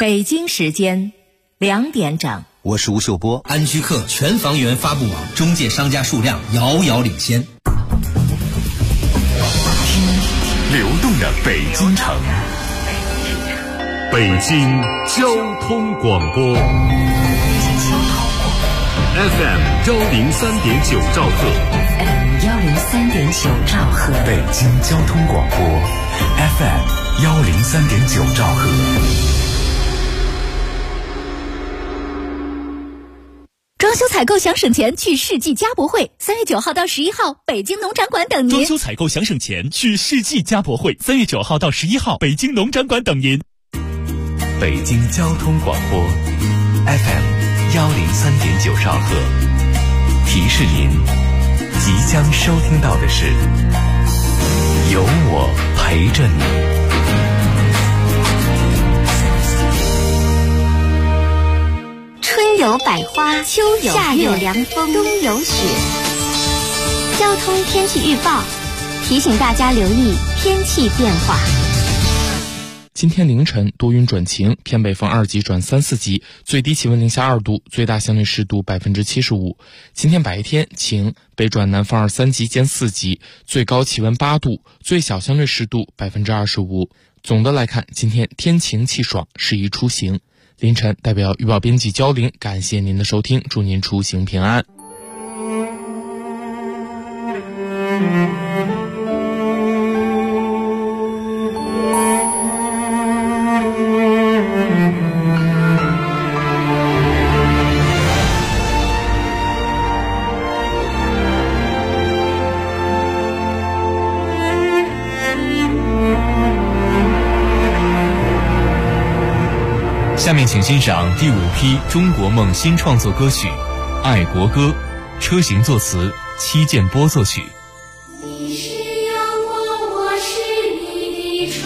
北京时间2点整， 我是吴秀波。 安居客全房源发布网中介商家数量遥遥领先。 听流动的北京城，北京交通广播 FM 103.9兆赫， FM 103.9兆赫， 北京交通广播 FM 103.9兆赫。 装修采购想省钱，去世纪家博会，3月9号到11号，北京农展馆等您。 装修采购想省钱，去世纪家博会，3月9号到11号，北京农展馆等您。 北京交通广播 FM 103.9兆赫，提示您即将收听到的是有我陪着你。 春有百花，秋有夏有凉风，冬有雪。交通天气预报提醒大家留意天气变化。 今天凌晨多云转晴，偏北风2级转3、4级，最低气温零下2度，最大相对湿度75%。今天白天晴，北转南风2、3级兼4级，最高气温8度，最小相对湿度25%。总的来看，今天天晴气爽，适宜出行。凌晨代表预报编辑焦玲，感谢您的收听，祝您出行平安。 下面请欣赏第5批中国梦新创作歌曲《爱国歌》，车行作词，戚建波作曲。 你是阳光，我是你的春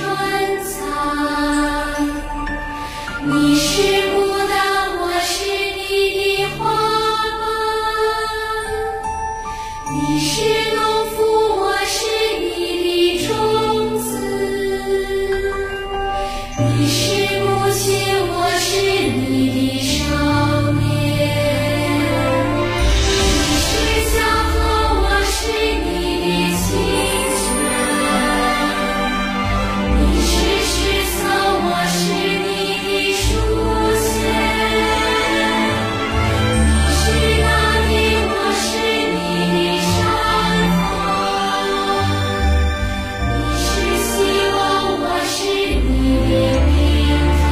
彩，你是牡丹，我是你的花瓣，你是农夫，我是你的种子，你是母亲，我是你的少年，你是小河，我是你的清泉，你是石头，我是你的书写，你是大地，我是你的山峰，你是希望，我是你的明天。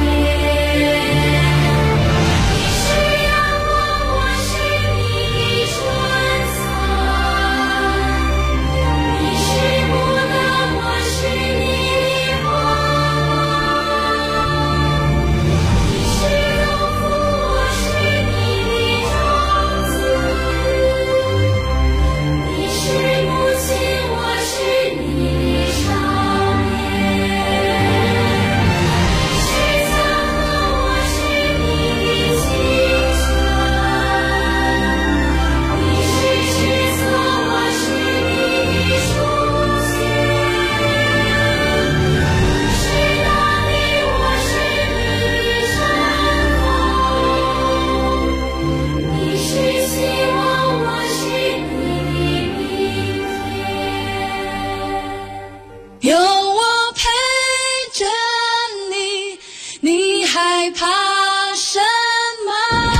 有我陪着你，你害怕什么？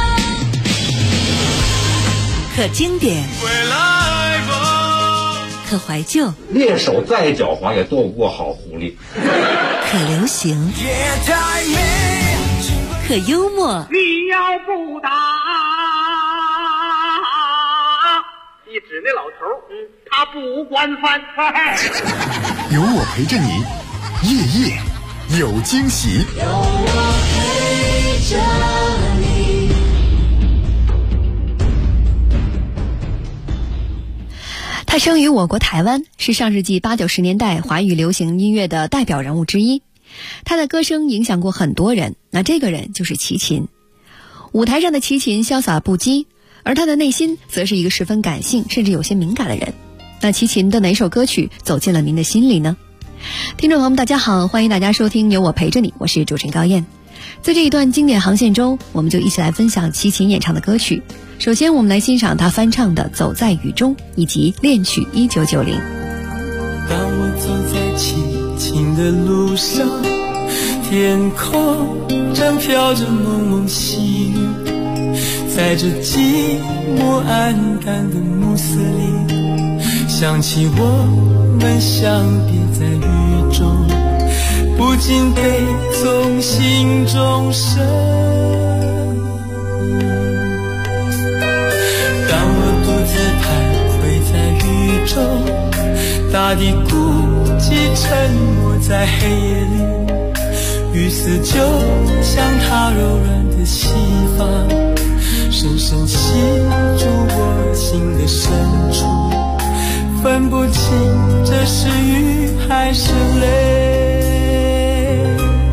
可经典，可怀旧， 猎手再狡猾也躲不过好狐狸。 可流行，可幽默。 你要不打，一指那老头，他不管饭。 有我陪着你，夜夜有惊喜。 有我陪着你。 他生于我国台湾，是上世纪80、90年代华语流行音乐的代表人物之一。他的歌声影响过很多人，那这个人就是齐秦。舞台上的齐秦潇洒不羁，而他的内心则是一个十分感性甚至有些敏感的人。那齐秦的哪首歌曲走进了您的心里呢？听众朋友们大家好，欢迎大家收听有我陪着你，我是主持人高燕。 在这一段经典航线中，我们就一起来分享齐秦演唱的歌曲。首先我们来欣赏他翻唱的《走在雨中》以及恋曲1990。 当我走在凄清的路上，天空正飘着蒙蒙细雨，在这寂寞暗淡的暮色里，想起我们相别在雨中，不禁悲从心中生。当我独自徘徊在雨中，大地孤寂沉默在黑夜里，雨丝就像它柔软的细发，深深吸住我心的深处，分不清这是雨还是泪。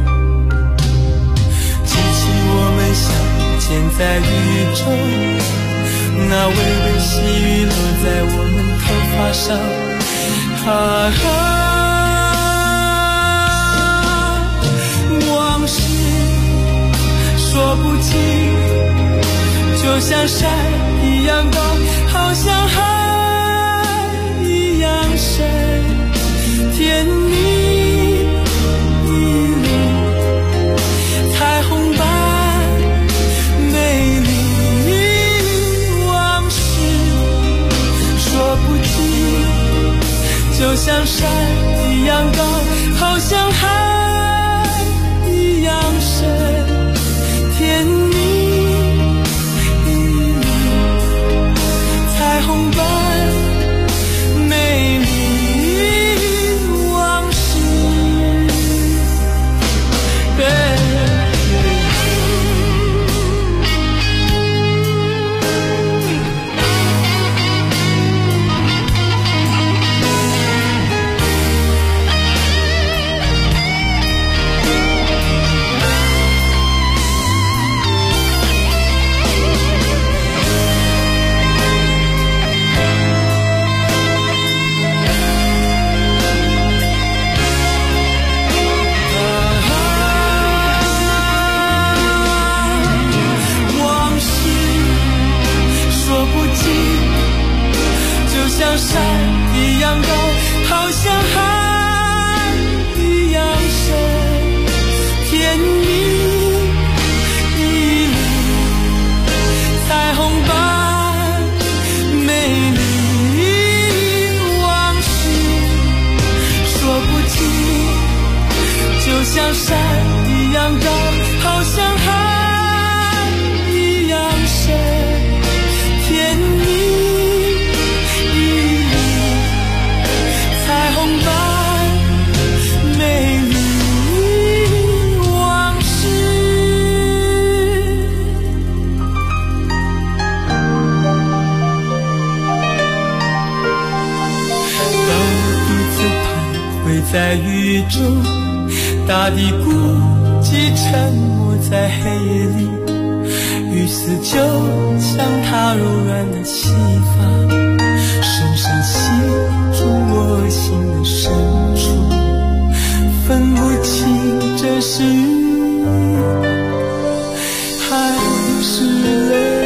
记起我们相见在雨中，那微微细雨落在我们头发上，往事说不尽，就像山一样高，好像海一样深，甜蜜一路彩虹般美丽，往事说不尽，就像山一样高，好像海一样深，甜蜜一路彩虹般美丽，往事像山一样高，好像海一样深，甜蜜一路彩虹般美丽，往事说不尽，就像山一样高，好像海一样深，甜蜜彩虹般美丽，往事。当我独自徘徊在雨中，大地孤寂沉默在黑夜里，雨丝就像它柔软的细发，深深吸住我心的深处，分不清这是雨还是泪。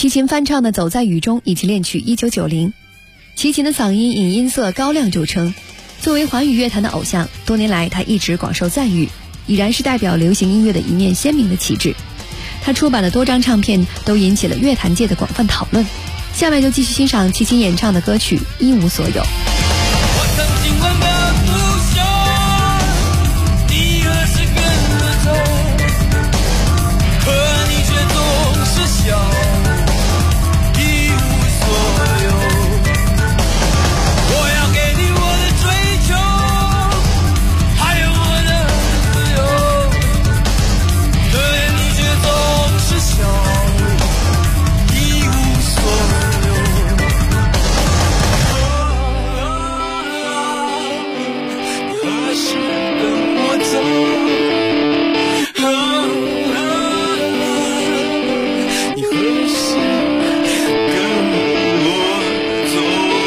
齐秦翻唱的《走在雨中》以及恋曲《1990》。齐秦的嗓音以音色高亮著称，作为华语乐坛的偶像，多年来他一直广受赞誉，已然是代表流行音乐的一面鲜明的旗帜。他出版的多张唱片都引起了乐坛界的广泛讨论。下面就继续欣赏齐秦演唱的歌曲《一无所有》。 我曾经忘了不休，你何时跟我走？可你却总是笑，一无所有。我要给你我的追求，还有我的自由，可你却总是笑，一无所有。何时跟我走？你何时跟我走？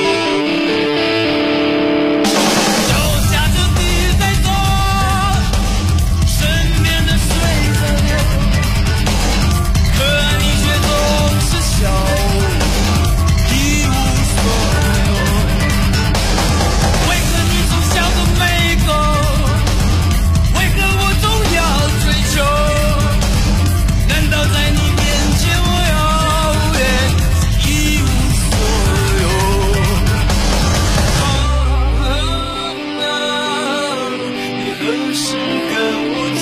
脚下着地在走，身边的水在流，可你却总是笑，一无所有。为何你总笑得没够？为何我总要追求？难道在你面前我永远一无所有？你何时跟我走？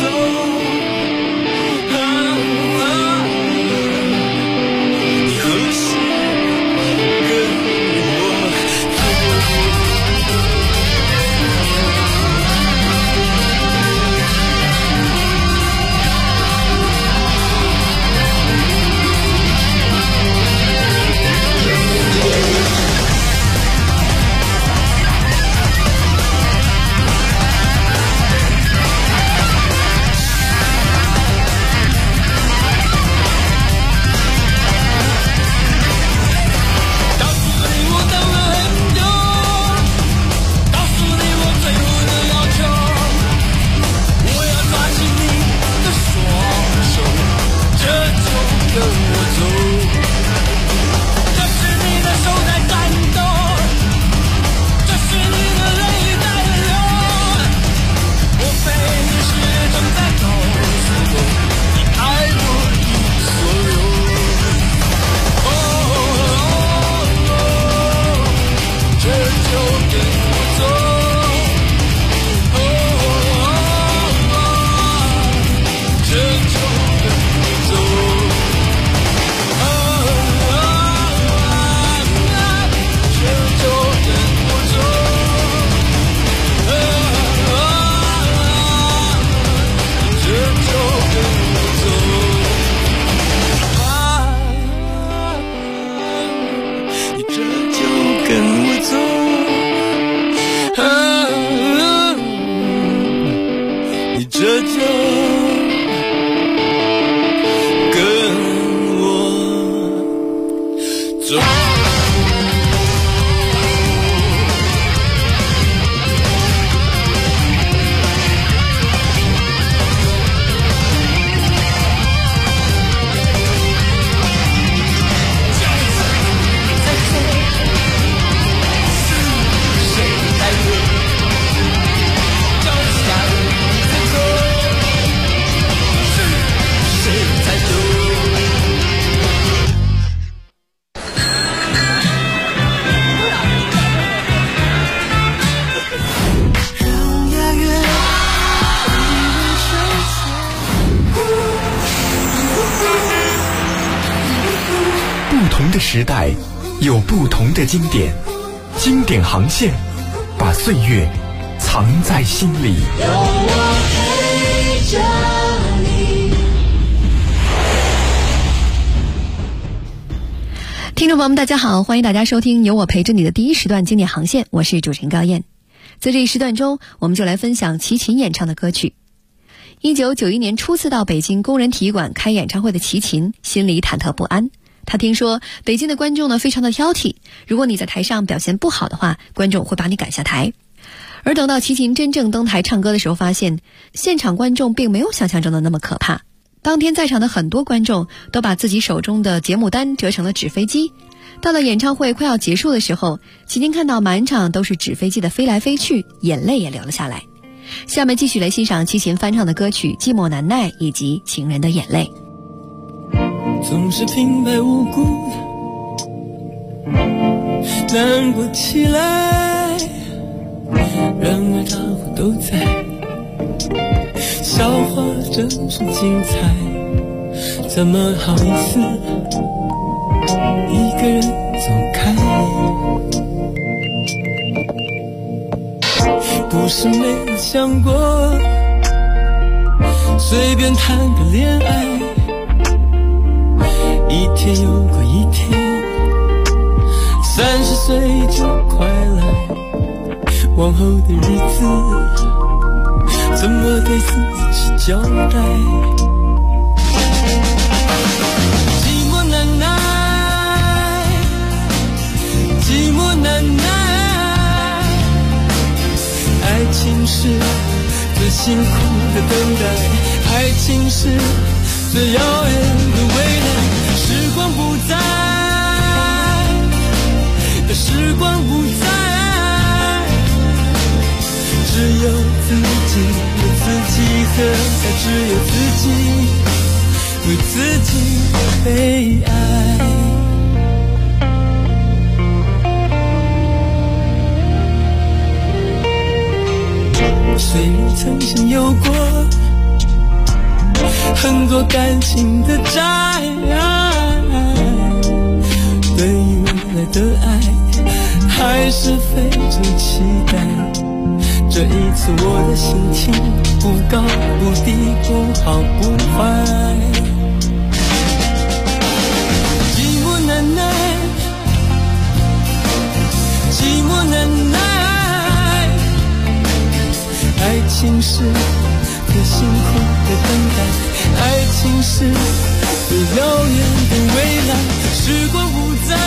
你何时跟我走？告诉你我等了很久，告诉你我最后的要求，我要抓紧你的双手，这就跟我走。这是你的手在颤抖，这是你的泪在流，莫非你始终在告诉我，你爱我一无所有？这就跟我走，这就跟我走，这就跟我走，这就跟我走。你这就跟我走，你这就跟我走。 不同的时代有不同的经典，经典航线把岁月藏在心里。 有我陪着你。 听众朋友们大家好，欢迎大家收听由我陪着你的第一时段经典航线，我是主持人高燕。在这一时段中，我们就来分享齐秦演唱的歌曲。1991年初次到北京工人体育馆开演唱会的齐秦心里忐忑不安，他听说北京的观众呢非常的挑剔，如果你在台上表现不好的话，观众会把你赶下台。而等到齐秦真正登台唱歌的时候，发现现场观众并没有想象中的那么可怕。 当天在场的很多观众都把自己手中的节目单折成了纸飞机。到了演唱会快要结束的时候，齐秦看到满场都是纸飞机的飞来飞去，眼泪也流了下来。下面继续来欣赏齐秦翻唱的歌曲《寂寞难耐》以及《情人的眼泪》。 总是平白无故难过起来，然而大伙都在，笑话真是精彩，怎么好意思一个人走开？不是没有想过随便谈个恋爱，一天又过一天，30岁就快来，往后的日子怎么对自己交代？寂寞难耐，寂寞难耐，爱情是最辛苦的等待，爱情是最遥远的未来。时光不在，时光不在，只有自己为自己喝彩，只有自己为自己悲哀。虽然曾经有过很多感情的债，对于未来的爱还是非常期待。这一次我的心情不高不低，不好不坏。寂寞难耐，寂寞难耐，爱情是最辛苦的等待，爱情是最遥远的未来。时光不在，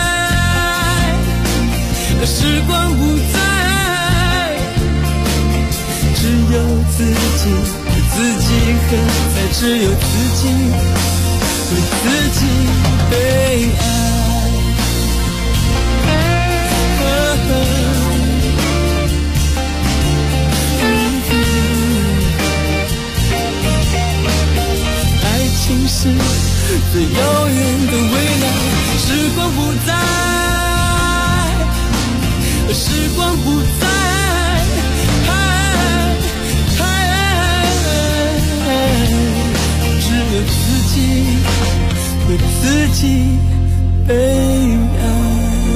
时光不在，只有自己为自己喝彩，只有自己为自己悲哀。爱情是最遥远的未来，时光不在，时光不在，只有自己为自己悲哀。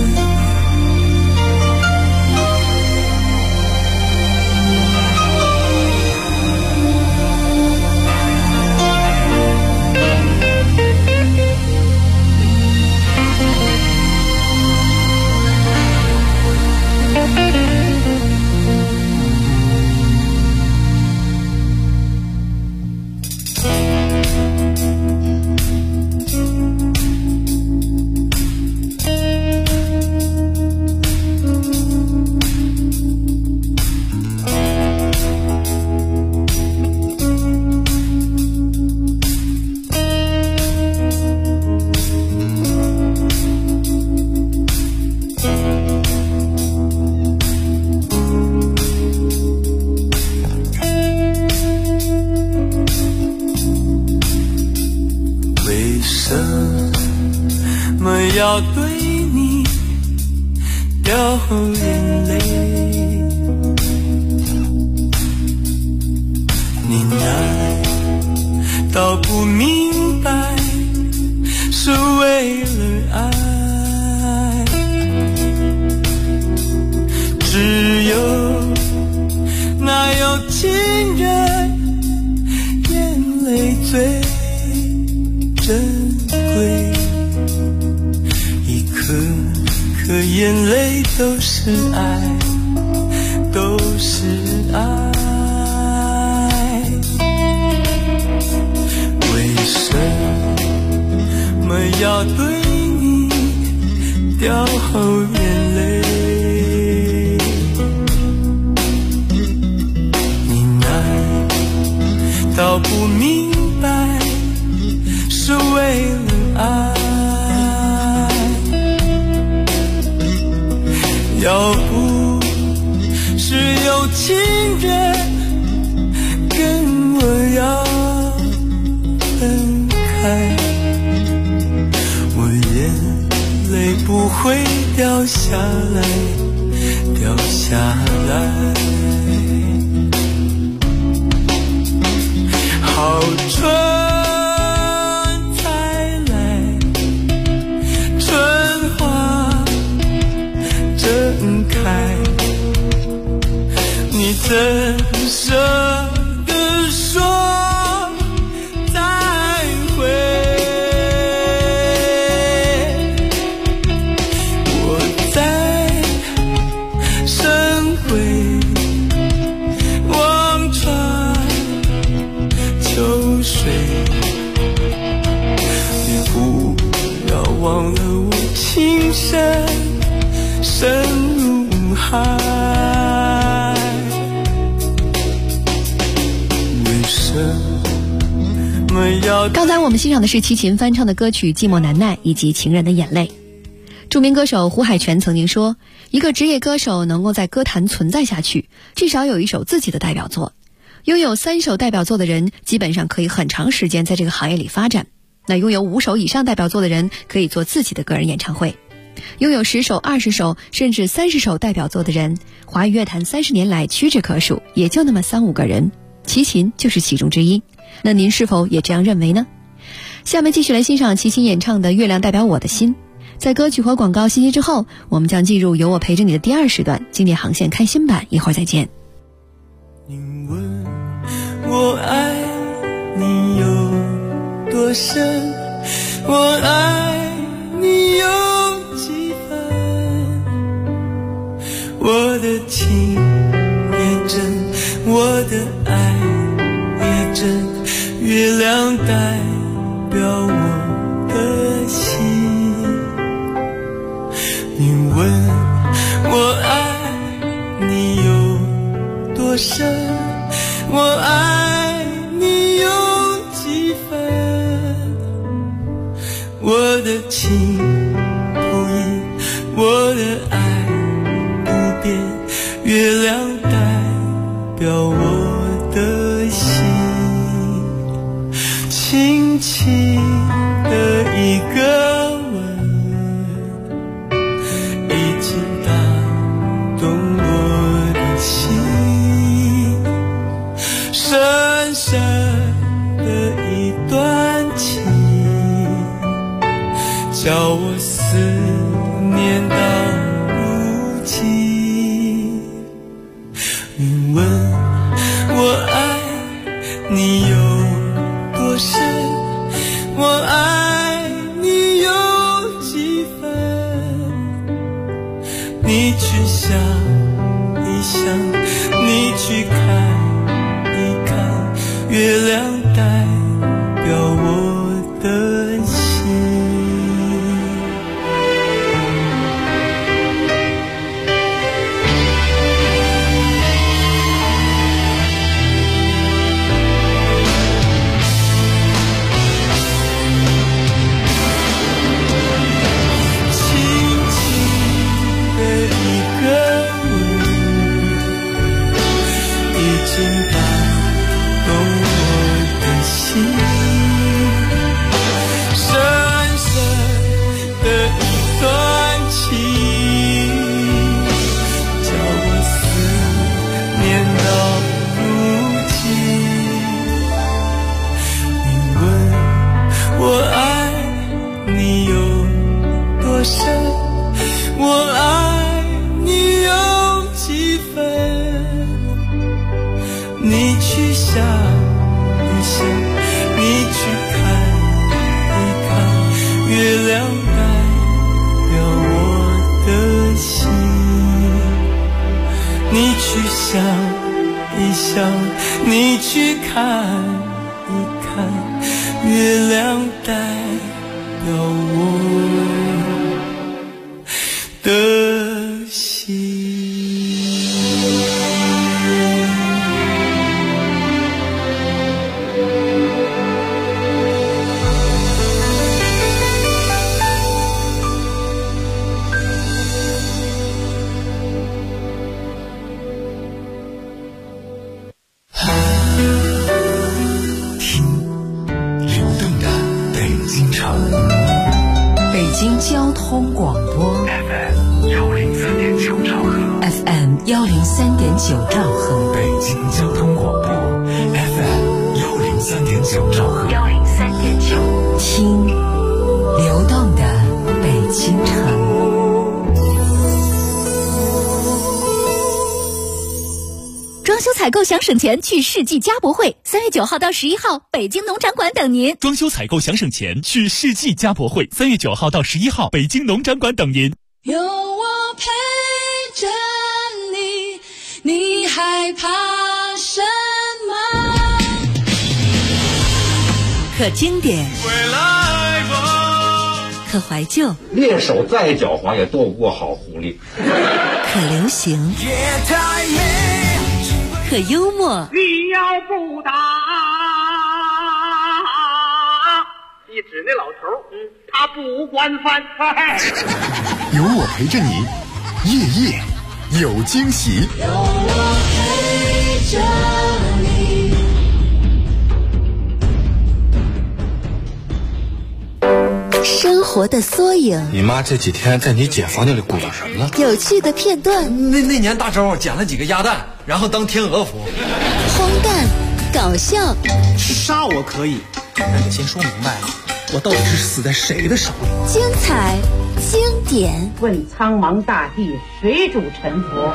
要对你掉眼泪，你难道不明白是为了爱？只有那有情人眼泪最珍贵，颗眼泪都是爱，都是爱。为什么要对你掉眼泪？你难道不明白要不是有情人跟我要分开，我眼泪不会掉下来，掉下来。好春才来，春花正开，你怎舍得说再会？我在深回望穿秋水，你不要忘了我情深深如海。为什么要？ 刚才我们欣赏的是齐秦翻唱的歌曲《寂寞难耐》以及《情人的眼泪》。著名歌手胡海泉曾经说，一个职业歌手能够在歌坛存在下去，至少有一首自己的代表作。拥有3首代表作的人基本上可以很长时间在这个行业里发展，那拥有5首以上代表作的人可以做自己的个人演唱会，拥有10首、20首甚至30首代表作的人，华语乐坛30年来屈指可数，也就那么3-5个人，齐秦就是其中之一。那您是否也这样认为呢？下面继续来欣赏齐秦演唱的《月亮代表我的心》。在歌曲和广告信息之后，我们将进入有我陪着你的第2时段经典航线开心版，一会儿再见。 你问我爱你有多深，我爱你有几分，我的情也真，我的爱也真，月亮代表我的心。你问我爱你有多深，我爱你有几分，我的情不移，我的爱不变，月亮代表我的心。轻轻的一个吻，已经打动我的心，深深的一段情，叫我思念到如今。你问我爱你有多深，我爱你有几分，你去想一想，你去看一看，月亮代表我的心。你去看一看，月亮代表我的心。 广播 FM 103.9兆赫 FM 103.9兆赫， 北京交通广播 FM 103.9兆赫 103.9，听流动的北京城。 装修采购想省钱，去世纪家博会，3月9号到11号，北京农展馆等您。 装修采购想省钱，去世纪家博会，3月9号到11号，北京农展馆等您。 有我陪着你，你害怕什么？ 可经典，可怀旧， 猎手再狡猾也斗不过好狐狸。 可流行，可幽默。 你要不打，一指那老头，他不惯犯。 有我陪着你，夜夜有惊喜。 有我陪着你。 生活的缩影， 你妈这几天在你姐房间里鼓捣什么呢？ 有趣的片段。 那年大周捡了几个鸭蛋，然后当天鹅服。 荒诞，搞笑。 杀我可以，但得先说明白了，我到底是死在谁的手里。 精彩，经典。 问苍茫大地，谁主沉浮？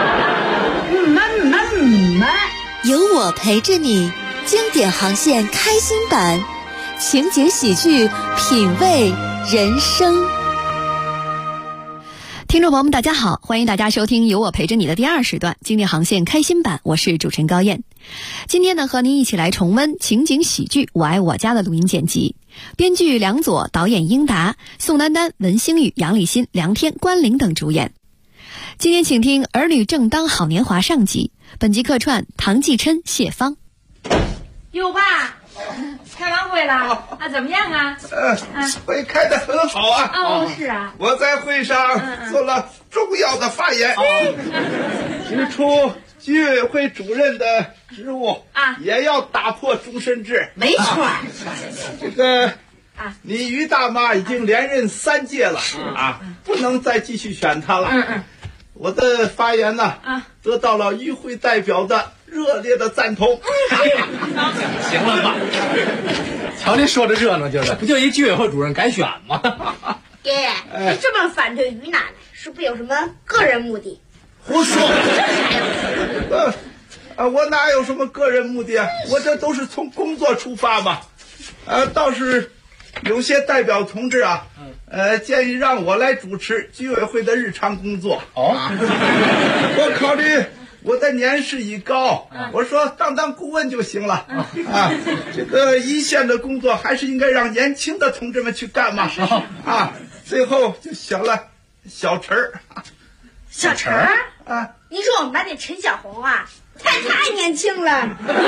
有我陪着你，经典航线开心版。情景喜剧，品味人生。 听众朋友们大家好，欢迎大家收听有我陪着你的第2时段经典航线开心版，我是主持人高燕。今天呢，和您一起来重温情景喜剧《我爱我家》的录音剪辑，编剧梁左，导演英达，宋丹丹、文星宇、杨立新、梁天、关凌等主演。今天请听《儿女正当好年华》上集，本集客串唐继琛、谢芳。 哟爸，开完会了啊？怎么样啊？ 会开得很好啊！ 哦，是啊， 我在会上做了重要的发言，提出居委会主任的职务啊，也要打破终身制。 没错， 这个你于大妈已经连任3届了啊，不能再继续选她了。我的发言呢，得到了与会代表的热烈的赞同。 行了吧？瞧您说的热闹劲儿的，不就一居委会主任改选吗？ 爷爷，你这么反对于奶奶，是不是有什么个人目的？ 胡说！我哪有什么个人目的啊？我这都是从工作出发嘛。倒是有些代表同志啊，建议让我来主持居委会的日常工作。我考虑我的年事已高，我说当顾问就行了啊。这个一线的工作还是应该让年轻的同志们去干嘛啊。最后就选了小陈儿。 小陈儿啊？你说我们班那陈小红啊，太年轻了。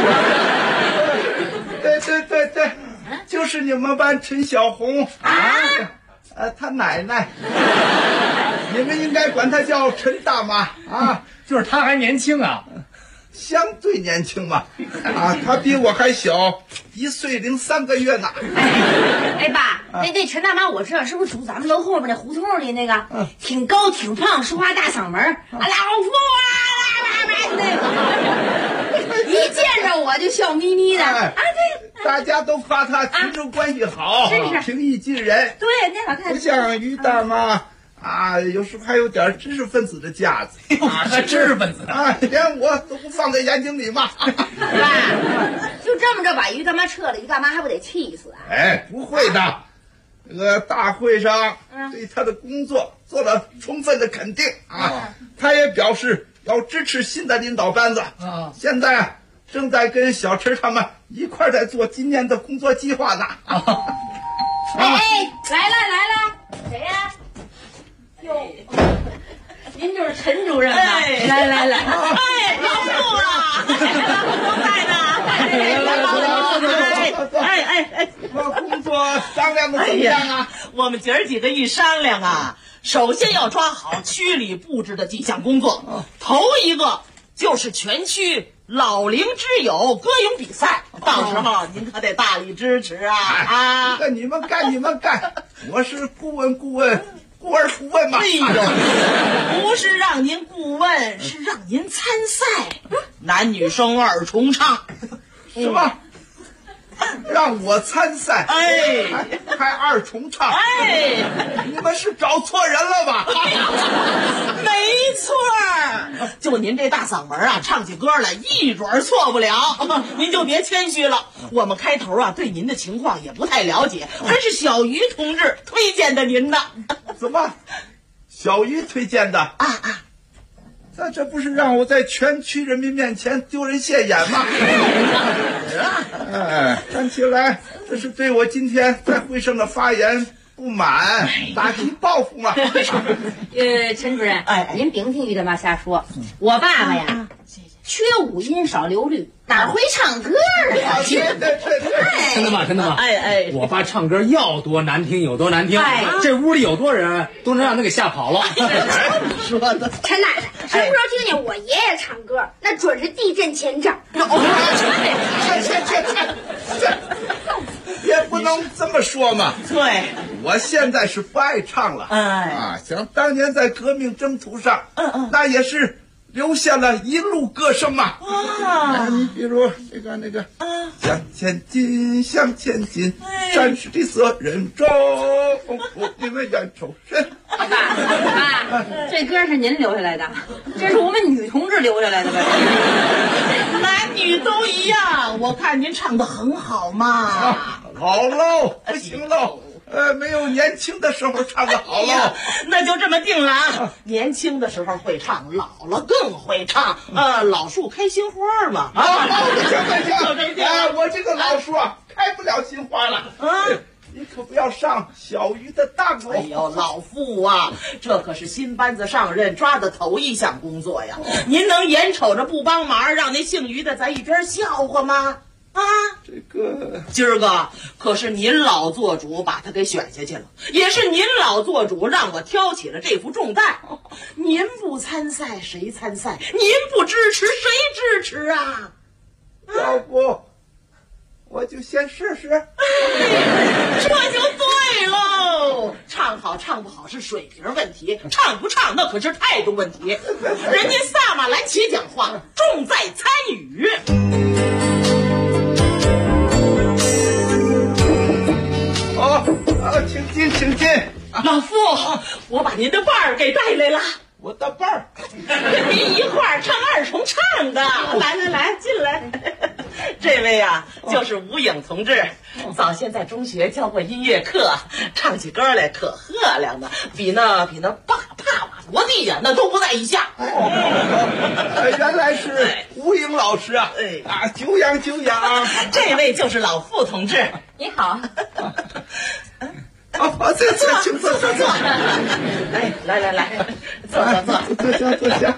对，就是你们班陈小红啊。他奶奶，你们应该管她叫陈大妈啊。 就是她还年轻啊， 相对年轻嘛啊，她比我还小1岁零3个月呢。 哎爸，那陈大妈我知道，是不是住咱们楼后边那胡同里那个，挺高挺胖，说话大嗓门，老夫啊，那个，一见着我就笑眯眯的啊，对， 大家都夸她群众关系好，平易近人， 对，那好看， 不像于大妈。有时候还有点知识分子的架子知识分子啊，连我都不放在眼睛里嘛。 爸，就这么着把于大妈撤了，于大妈还不得气死啊？ 不会的，这个大会上对他的工作做了充分的肯定啊，他也表示要支持新的领导班子啊。现在正在跟小陈他们一块在做今年的工作计划呢。 来了，谁呀？哟，您就是陈主任吧？来，老傅啊，老太太，工作商量的怎么样啊？ 我们姐儿几个一商量啊，首先要抓好区里布置的几项工作，头一个就是全区老龄之友歌咏比赛，到时候您可得大力支持啊！ 这个你们干，我是顾问， 顾问嘛。 哎呦，不是让您顾问，是让您参赛，男女生二重唱。 什么？让我参赛？ 哎， 还二重唱？ 哎， 你们是找错人了吧？ 没错，就您这大嗓门啊，唱起歌来一准错不了。您就别谦虚了，我们开头啊对您的情况也不太了解，还是小鱼同志推荐的您的。 怎么？小鱼推荐的？那这不是让我在全区人民面前丢人现眼吗？看起来这是对我今天在会上的发言不满，打击报复嘛。 陈主任，您别听于大妈瞎说。我爸爸呀，缺五音少流律，哪会唱歌啊？ 真的吗？真的吗？ 哎， 我爸唱歌要多难听有多难听，这屋里有多人都能让他给吓跑了。 说的， 陈奶奶，什么时候听见我爷爷唱歌，那准是地震前兆。 也不能这么说嘛。 对， 我现在是不爱唱了。想当年在革命征途上，那也是留下了一路歌声嘛。你比如那个向前进，向前进，战士的责任重，你们冤仇深。 爸，这歌是您留下来的，这是我们女同志留下来的呗。 男女都一样，我看您唱得很好嘛。 老喽，不行喽。没有年轻的时候唱的好喽。 那就这么定了啊！年轻的时候会唱，老了更会唱。老树开新花嘛。 行，我这个老树啊，开不了新花了。你可不要上小鱼的当哦！ 哎呦，老傅啊，这可是新班子上任抓的头一项工作呀！您能眼瞅着不帮忙，让那姓于的在一边笑话吗？ 这个今儿个可是您老做主把他给选下去了，也是您老做主让我挑起了这副重担。您不参赛谁参赛？您不支持谁支持啊？ 要不我就先试试。 这就对喽，唱好唱不好是水平问题，唱不唱那可是态度问题。人家萨马兰奇讲话，重在参与。 请进。 老傅，我把您的伴儿给带来了。 我的伴儿， 跟您一块儿唱二重唱的。来，进来。这位啊，就是吴颖同志，早先在中学教过音乐课，唱起歌来可赫亮的，比那帕瓦罗蒂呀，那都不在一下。 原来是吴颖老师啊！久仰。 这位就是老傅同志， 你好。 请坐。 来，坐下。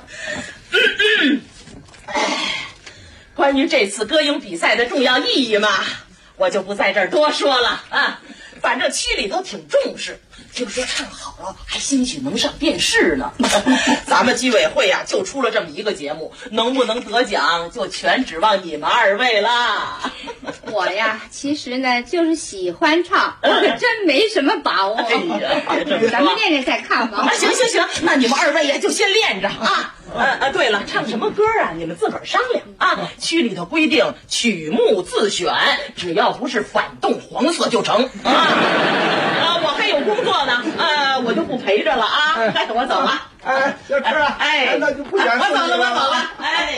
关于这次歌咏比赛的重要意义嘛，我就不在这儿多说了啊。反正区里头挺重视，听说唱好了还兴许能上电视呢。咱们居委会啊就出了这么一个节目，能不能得奖就全指望你们二位啦。 我呀，其实呢就是喜欢唱，我可真没什么把握。咱们练练再看吧。 行，那你们二位呀就先练着啊。对了，唱什么歌啊？你们自个儿商量啊。区里头规定曲目自选，只要不是反动黄色就成我还有工作呢，我就不陪着了啊。我走了。 小春啊，那就不讲。 我走了。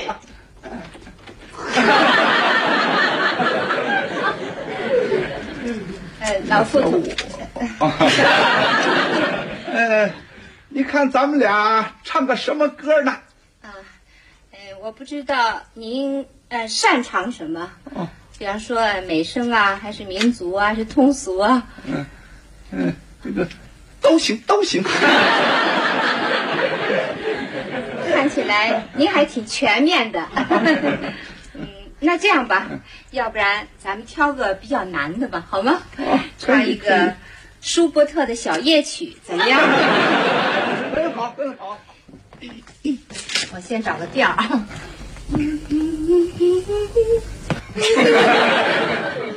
老傅同志。 你看咱们俩唱个什么歌呢？ 我不知道您擅长什么，比方说美声啊，还是民族啊，是通俗啊？ 这个都行。 看起来您还挺全面的。那这样吧，要不然咱们挑个比较难的吧，好吗？唱一个舒伯特的小夜曲怎么样？ 很好。 我先找个调儿。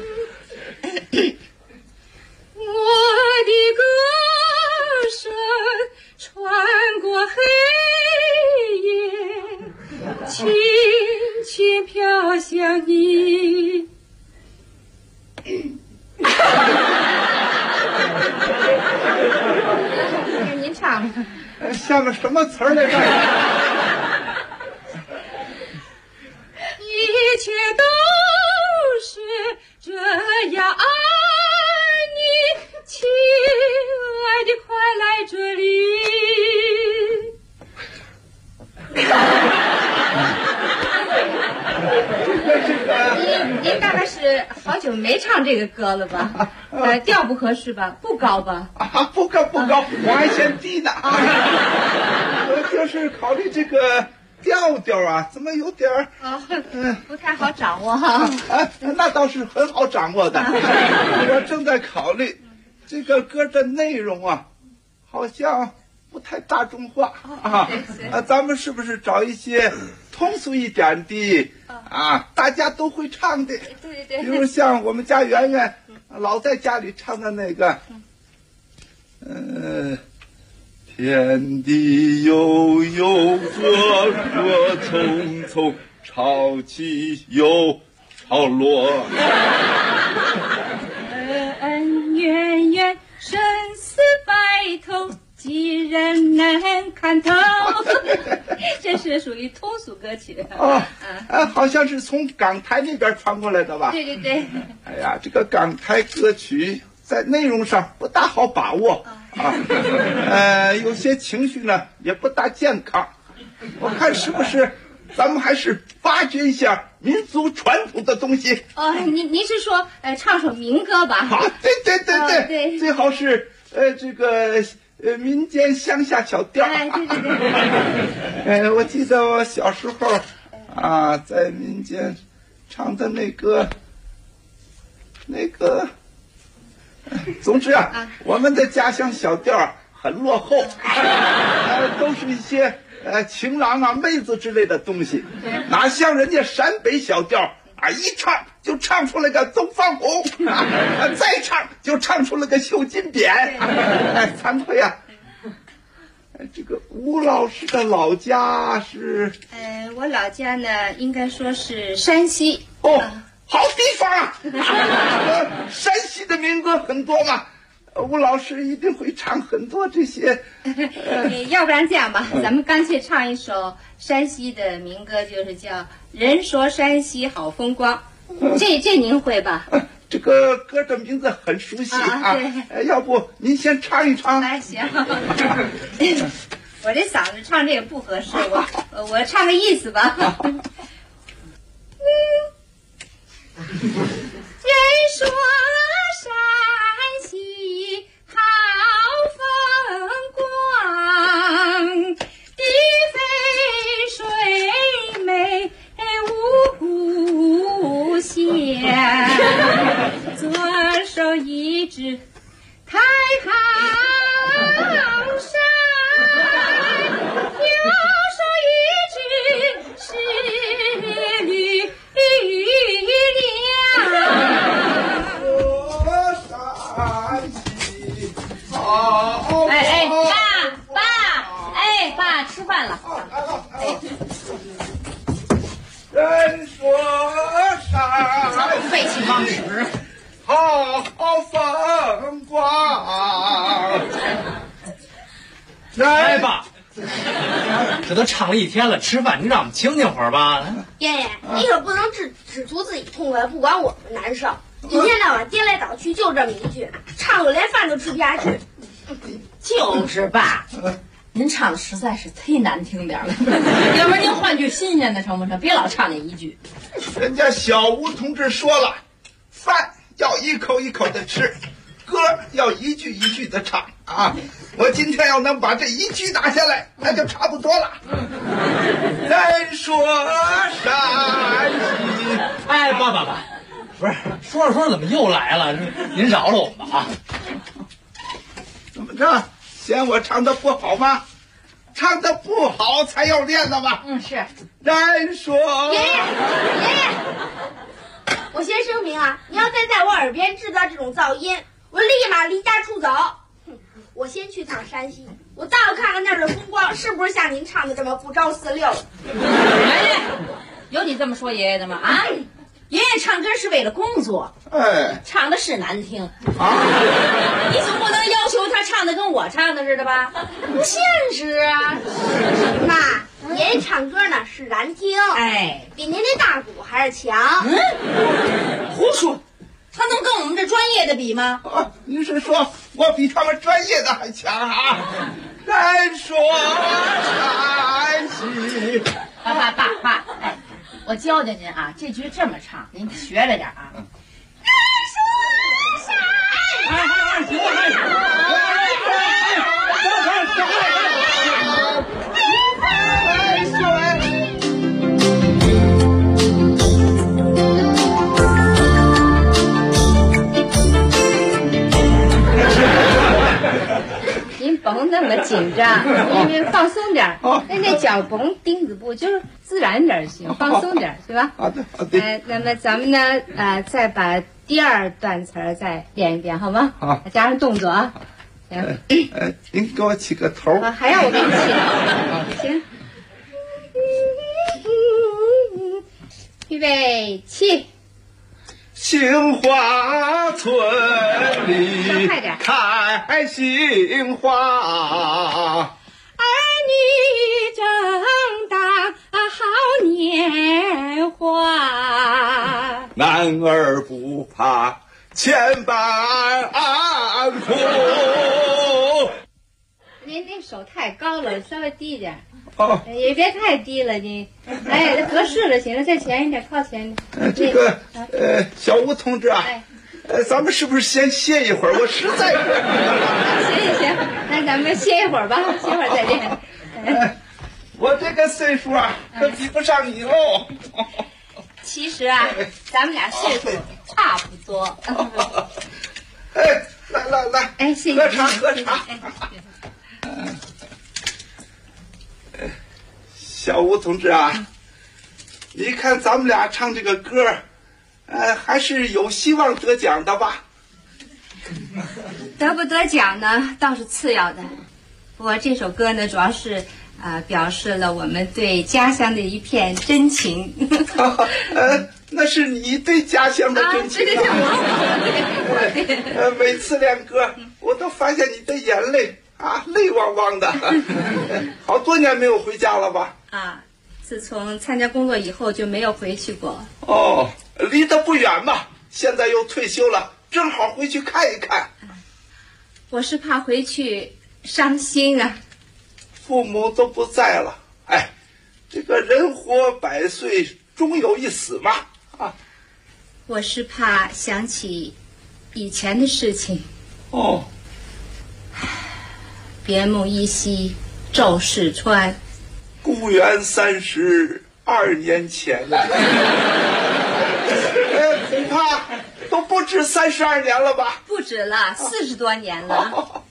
我的歌声穿过黑夜，轻轻飘向你。您唱， 像个什么词儿来着？ 一切都是这样爱你，亲爱的，快来这里。您大概是好久没唱这个歌了吧？调不合适吧？不高吧？ 不高，我还嫌低呢。我就是考虑这个调调啊，怎么有点不太好掌握哈。 那倒是很好掌握的。我正在考虑这个歌的内容啊，好像不太大众化咱们是不是找一些通俗一点的大家都会唱的？ 对， 比如像我们家圆圆老在家里唱的那个天地悠悠，河河匆匆，潮起又潮落。 恩怨怨，生死白头，几人能看透？这是属于通俗歌曲好像是从港台那边传过来的吧？ 对。 哎呀，这个港台歌曲在内容上不大好把握有些情绪呢也不大健康。我看是不是咱们还是发掘一下民族传统的东西？ 您是说唱首民歌吧？ 对，最好是这个民间乡下小调。对。我记得我小时候在民间唱的那个，总之我们的家乡小调很落后，都是一些情郎妹子之类的东西，哪像人家陕北小调一唱就唱出来个东方红再唱就唱出了个绣金匾。惭愧这个吴老师的老家是？ 我老家呢，应该说是山西。 好地方山西的民歌很多嘛，吴老师一定会唱很多这些。 要不然这样吧，咱们干脆唱一首山西的民歌，就是叫《人说山西好风光》。这您会吧？ 这个歌的名字很熟悉对。 要不您先唱一唱？ 行。我这嗓子唱这个不合适，我唱个意思吧。人说山西好风光，地肥水美五谷鲜，左手一指太行山，右手一指是吕爸，吃饭了。 人说山废寝忘食， 好风光。 爸，这都唱了一天了，吃饭你让我们清静会儿吧。 爷爷，你可不能只图自己痛快，不管我们难受。一天到晚颠来倒去就这么一句，唱的连饭都吃不下去。 就是爸，您唱的实在是忒难听点了，要不然您换句新鲜的成不成？别老唱那一句。 人家小吴同志说了，饭要一口一口的吃，歌要一句一句的唱我今天要能把这一句打下来，那就差不多了。人说山西， 爸，不是说着怎么又来了？您饶了我们吧怎么着？嫌我唱的不好吗？唱的不好才要练的吗？ 是。 人说， 爷爷，我先声明你要再在我耳边制造这种噪音，我立马离家出走。我先去趟山西，我我倒要看看那儿的风光是不是像您唱的这么不着四六。 哎，有你这么说爷爷的吗？啊，爷爷唱歌是为了工作，唱的是难听啊。你总不能要求他唱的跟我唱的似的吧？不现实啊。 妈，爷爷唱歌呢是难听， 哎， 比您那大鼓还是强。 胡说，他能跟我们这专业的比吗？ 你是说我比他们专业的还强啊？敢说山西。 爸，哎，我教教您啊，这句这么唱，您学着点啊。 您甭那么紧张，您放松点。那脚甭钉子步，就是自然点行，放松点，对吧？ 好的。 那么咱们呢，再把第二段词儿再练一遍，好吗？ 好， 加上动作啊。行。 您给我起个头。 还要我给你起？行。预备起。 杏花村里开杏花， 儿女正当好年华， 男儿不怕千般苦。 您那手太高了，稍微低一点。也别太低了，你，哎，合适了，行了，再前一点，靠前点。 这个，小吴同志啊，咱们是不是先歇一会儿？我实在是。 行，那咱们歇一会儿吧，歇会儿再练。 我这个岁数啊，可比不上你喽。 其实啊，咱们俩岁数差不多。 来， 哎，谢谢。 喝茶。小吴同志啊，你看咱们俩唱这个歌，还是有希望得奖的吧？ 得不得奖呢，倒是次要的。不过这首歌呢，主要是表示了我们对家乡的一片真情。 那是你对家乡的真情啊！每次练歌，我都发现你的眼泪泪汪汪的。好多年没有回家了吧？ 自从参加工作以后就没有回去过。 离得不远嘛，现在又退休了，正好回去看一看。 我是怕回去伤心啊。 父母都不在了，这个人活100岁，终有一死嘛。 我是怕想起以前的事情。别梦依稀骤逝川， 公元32年前了。恐怕都不止32年了吧？ 不止了，40多年了。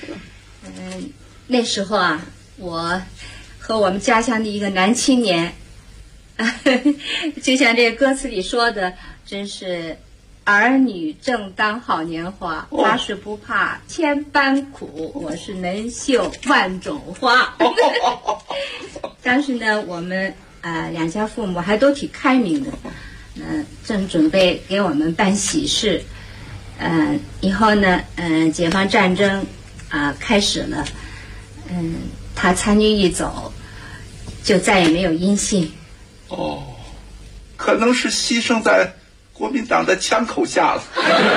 那时候啊，我和我们家乡的一个男青年，就像这个歌词里说的，真是儿女正当好年华，发誓不怕千般苦，我是能绣万种花。当时呢，我们两家父母还都挺开明的，正准备给我们办喜事，以后呢，解放战争开始了，他参军一走，就再也没有音信。 可能是牺牲在国民党的枪口下了。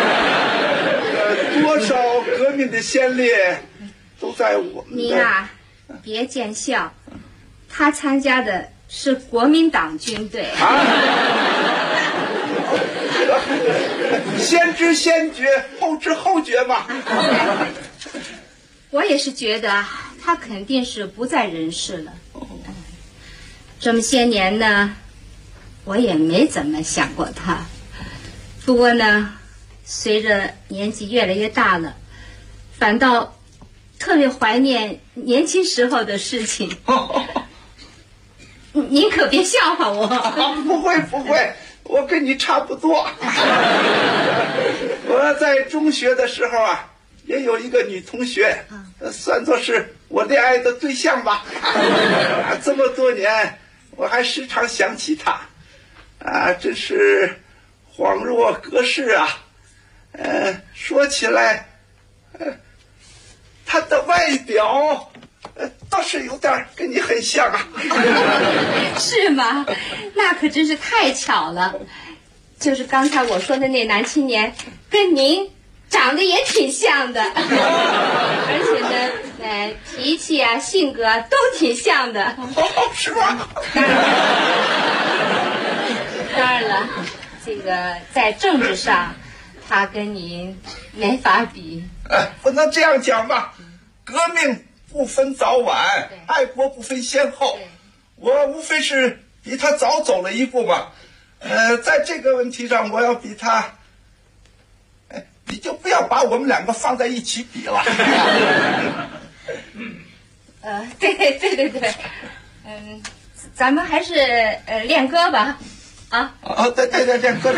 多少革命的先烈都在我们的。 你呀，别见笑，他参加的是国民党军队。 先知先觉，后知后觉嘛。 我也是觉得他肯定是不在人世了。这么些年呢，我也没怎么想过他。不过呢，随着年纪越来越大了，反倒特别怀念年轻时候的事情。您可别笑话我。 不会，我跟你差不多。我在中学的时候啊， 也有一个女同学，算作是我恋爱的对象吧。这么多年，我还时常想起她，真是恍若隔世啊。说起来，她的外表，倒是有点跟你很像啊。 是吗？那可真是太巧了。就是刚才我说的那男青年，跟您长得也挺像的，而且呢，脾气啊、性格都挺像的。 是吗？ 当然了，这个在政治上，他跟您没法比。 不能这样讲吧？革命不分早晚，爱国不分先后。我无非是比他早走了一步嘛。在这个问题上，我要比他，你就不要把我们两个放在一起比了。 对，咱们还是练歌吧，啊？ 对，练歌。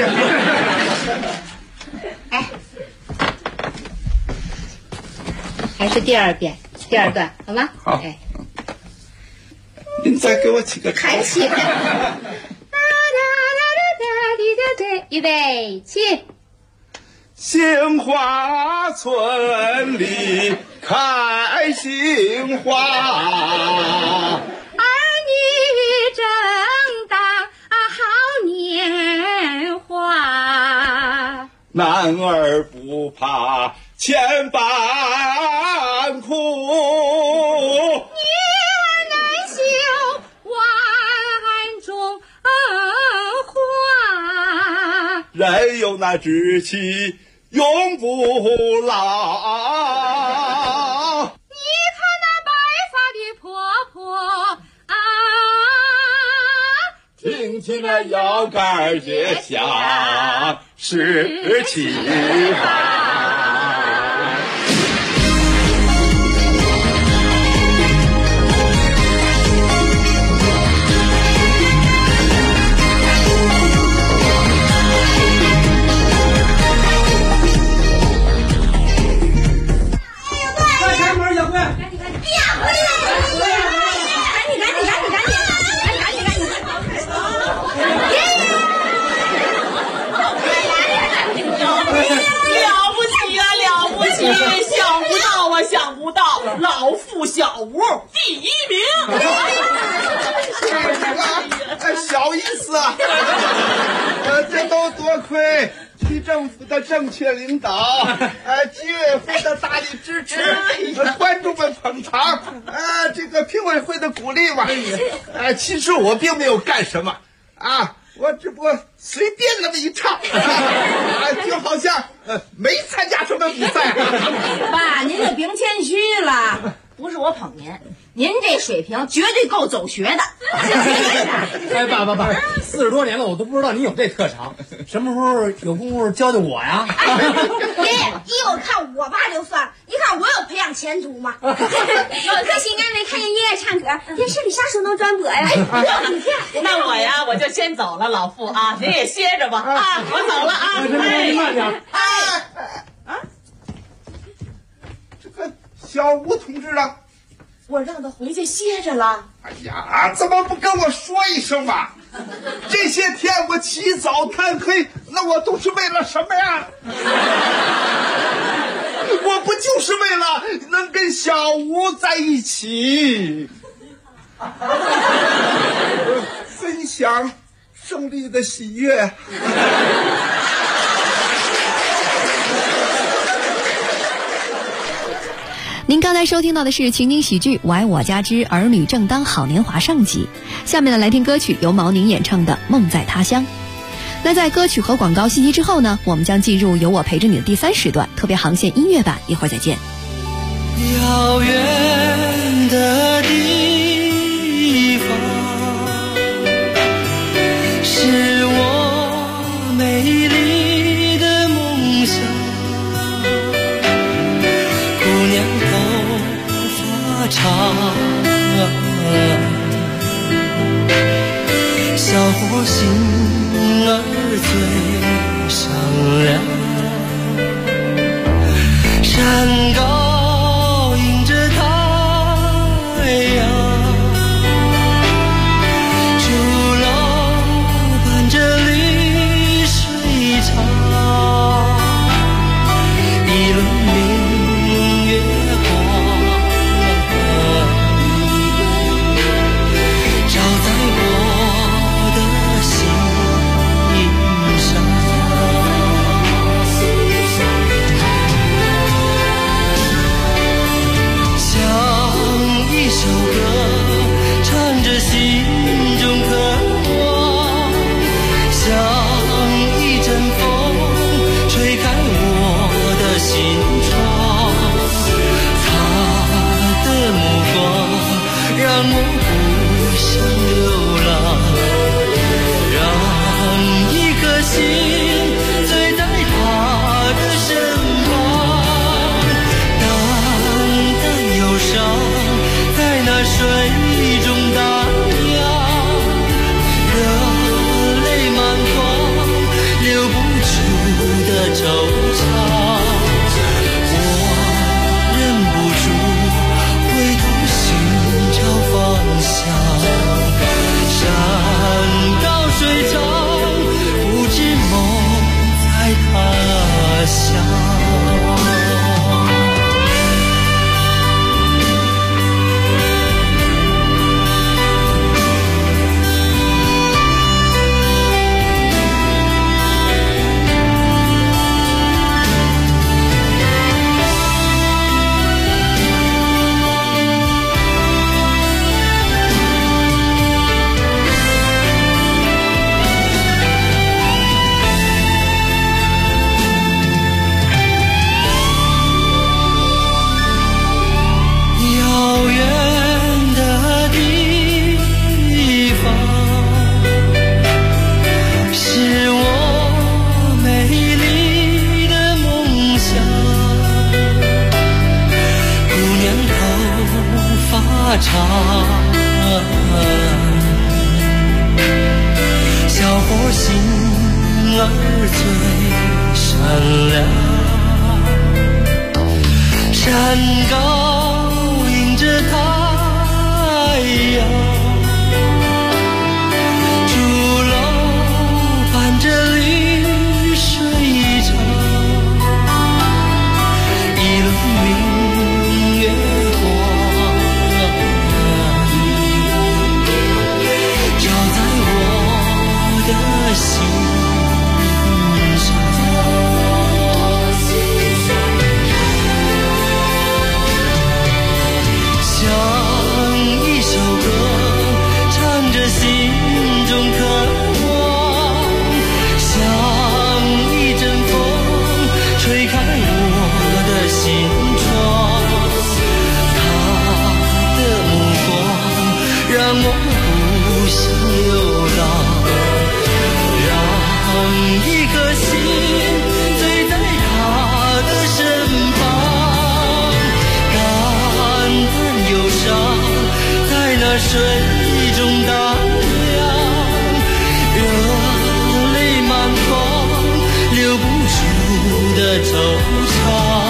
哎，还是第二段，好吗？ 好。您再给我起个弹起来。预备起！ 杏花村里开杏花， 儿女正当好年华， 男儿不怕千般苦， 女儿难修万种人有那志气永不老。 你看那白发的婆婆挺起了腰杆也像是旗袍。 想不到老妇小吴第一名。 小意思啊。这都多亏区政府的正确领导，居委会的大力支持，观众们捧场，这个评委会的鼓励嘛。其实我并没有干什么啊，我只不过随便那么一唱，就好像没参加什么比赛。 爸，您就别谦虚了，不是我捧您这水平绝对够走学的。 哎，爸，40多年了，我都不知道你有这特长，什么时候有功夫教教我呀？ 爷，依我看，我爸就算，你看我有培养前途吗？可惜俺没看见爷爷唱歌，电视里啥时候能转播呀？ 那我呀，我就先走了，老妇啊，您也歇着吧啊，我走了啊。 慢点。 这个小吴同志呢？ 我让他回去歇着了。 哎呀，怎么不跟我说一声嘛？这些天我起早贪黑，那我都是为了什么呀？我不就是为了能跟小吴在一起，分享胜利的喜悦。 您刚才收听到的是情景喜剧《我爱我家之儿女正当好年华》上集。下面的来听歌曲由毛宁演唱的《梦在他乡》。那在歌曲和广告信息之后呢，我们将进入由我陪着你的第3时段特别航线音乐版，一会儿再见。 遥远的地方是我美丽的梦想，姑娘头发长，小伙心儿最善良， 山高迎着太阳，竹楼伴着绿水长，一轮明月光照在我的心上。一首歌唱着心中渴望，像一阵风吹开我的心窗，他的目光让我不想流浪，让一颗心醉在他的身旁，淡淡忧伤在那水中荡漾，热泪满眶，留不住的惆怅。我忍不住回头寻找方向，山高水长，不知梦在他乡。长，小伙心儿最善良，山高迎着太阳，竹楼伴着绿水长，一轮明月心上，像一首歌唱着心中渴望，像一阵风吹开我的心窗，他的目光让我不想流浪，一颗心醉在他的身旁，感叹忧伤在那水中荡漾，热泪满眶，留不住的惆怅。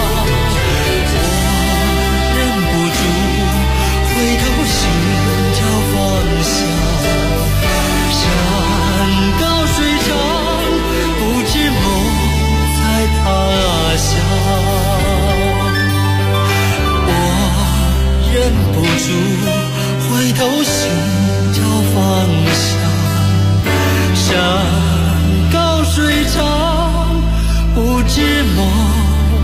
我忍不住回头寻找方向，山高水长，不知梦在他乡。我忍不住回头寻找方向，山高水长，不知梦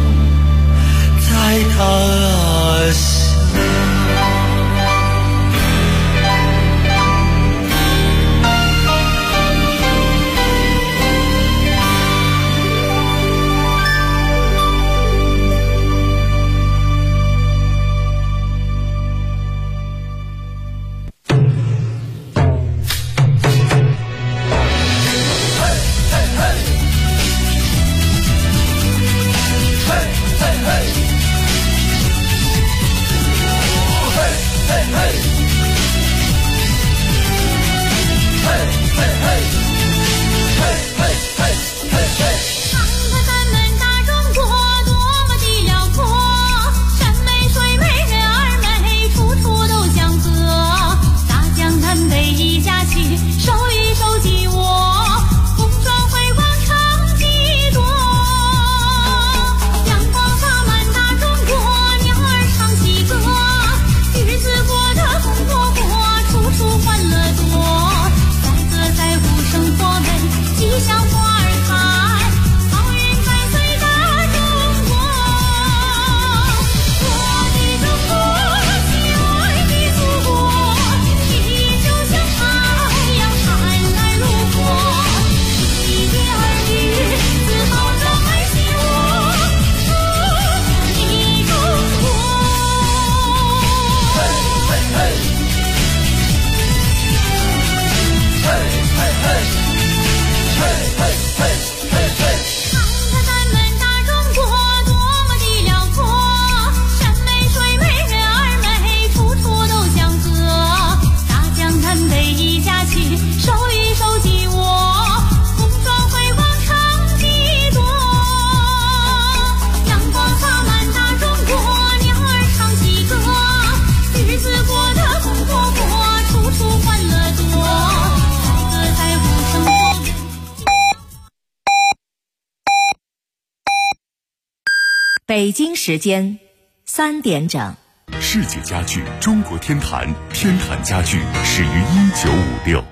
北京时间3点整。 世界家具中国天坛，天坛家具始于1956。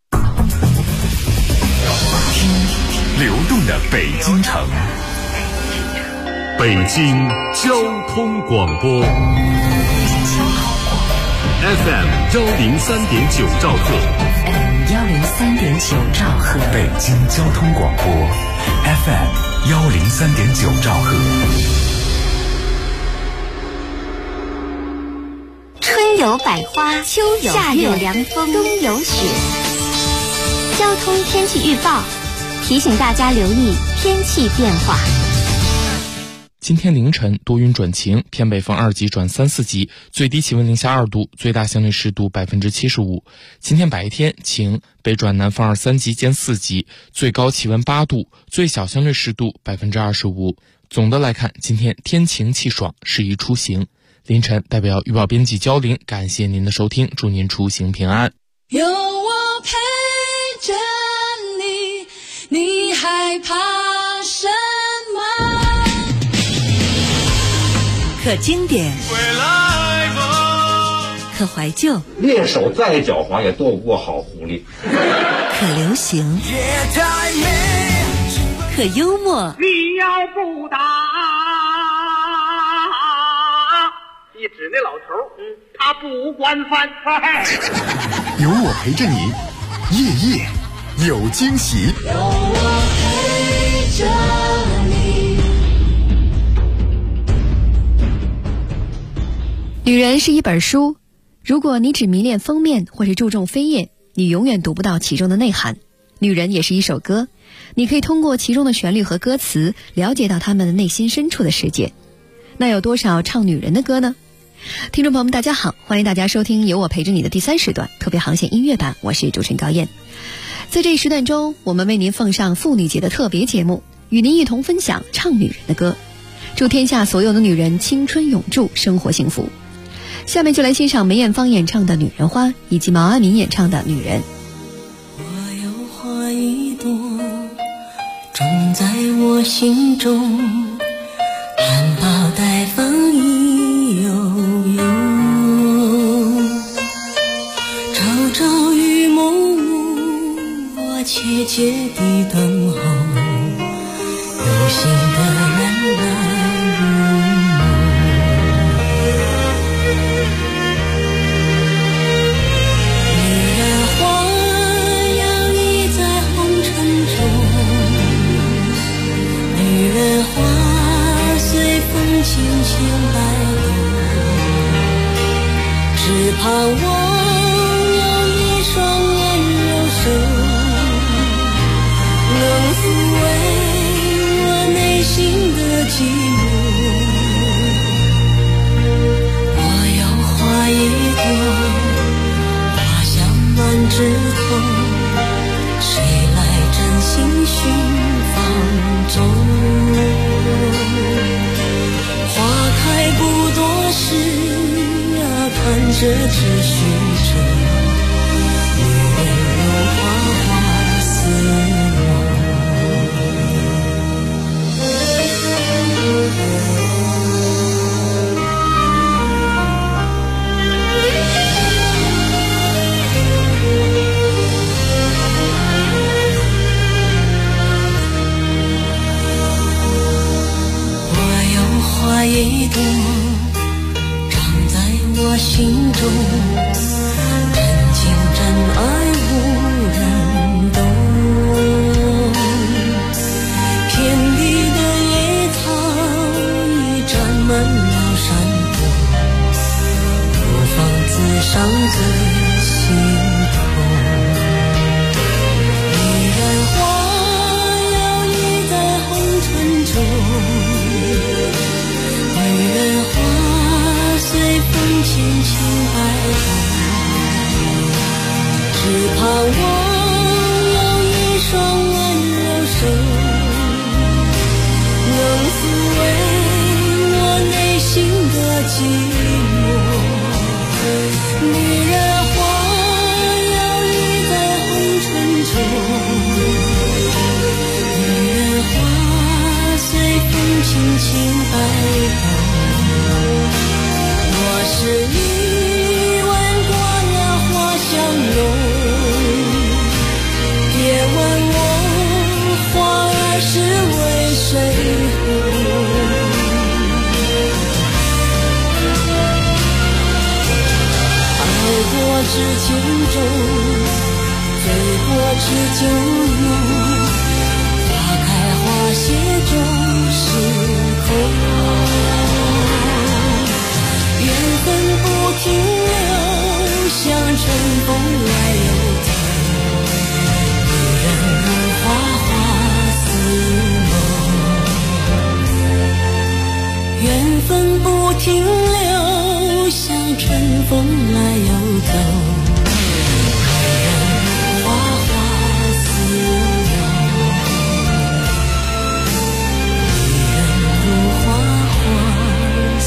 流动的北京城，北京交通广播 FM 103.9兆赫 103.9兆赫， 北京交通广播 FM 103.9兆赫。 春有百花，秋有夏有凉风，冬有雪。交通天气预报提醒大家留意天气变化。 今天凌晨多云转晴，偏北风2级转3、4级，最低气温零下2度，最大相对湿度75%。今天白天晴，北转南风2、3级见4级，最高气温8度，最小相对湿度25%。总的来看，今天天晴气爽，适宜出行。凌晨代表预报编辑焦玲，感谢您的收听，祝您出行平安。 有我陪着你，你害怕什么？ 可经典，可怀旧， 猎手再狡猾也斗不过好狐狸。 可流行，可幽默。 你要不打，一指那老头，他不惯犯。 有我陪着你，夜夜有惊喜。 有我陪着你。 女人是一本书，如果你只迷恋封面或是注重扉页，你永远读不到其中的内涵。女人也是一首歌，你可以通过其中的旋律和歌词了解到她们内心深处的世界。那有多少唱女人的歌呢？听众朋友们大家好，欢迎大家收听有我陪着你的第3时段特别航线音乐版，我是主持人高燕。在这一时段中，我们为您奉上妇女节的特别节目，与您一同分享唱女人的歌，祝天下所有的女人青春永驻，生活幸福。下面就来欣赏梅艳芳演唱的《女人花》，以及毛阿敏演唱的《女人》。 我有花一朵，种在我心中，含苞待放意悠悠，朝朝与暮暮，我切切地等候，有心的人来轻轻摆动，只盼望有一双温柔手，能抚慰我内心的寂寞。我有花一朵，花香满枝头，谁来真心寻芳踪？花开不多时看着只虚着，女人有花花似梦。花一朵，长在我心中，真情真爱无人懂。遍地的野草已占满了山坡，不妨自伤最心痛。女人花摇曳在红尘中，女人花随风轻轻摆动，只盼望有一双温柔手，能抚慰我内心的寂寞。女人花摇曳在红尘中，女人花随风轻轻摆动， 是情重，醉过知酒浓，花开花谢终是空。缘分不停留，像春风来又走，女人如花花似梦。缘分不停留，像春风来又走，女人如花花似梦，女人如花花似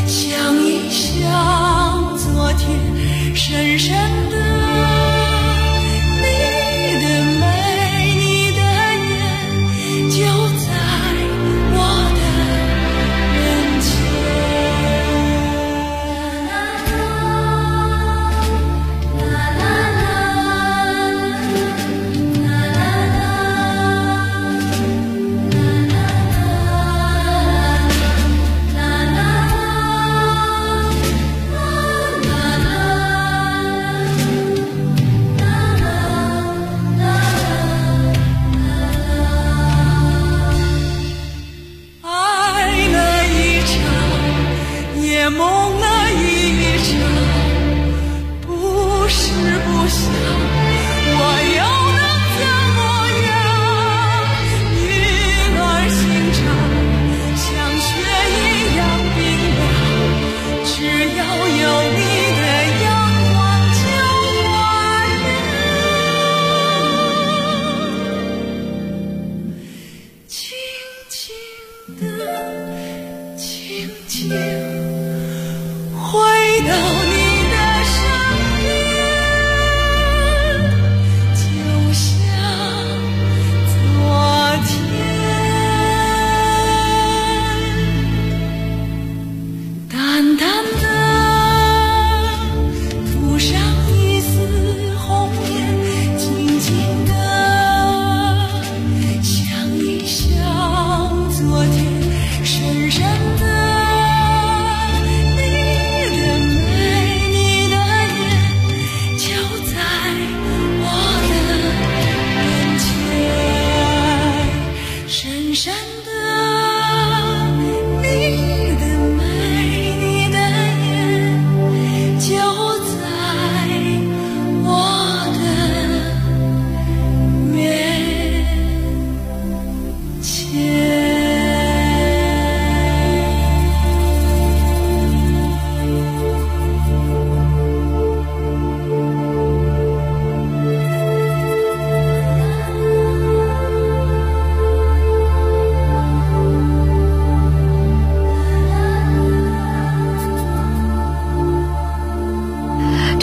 深深的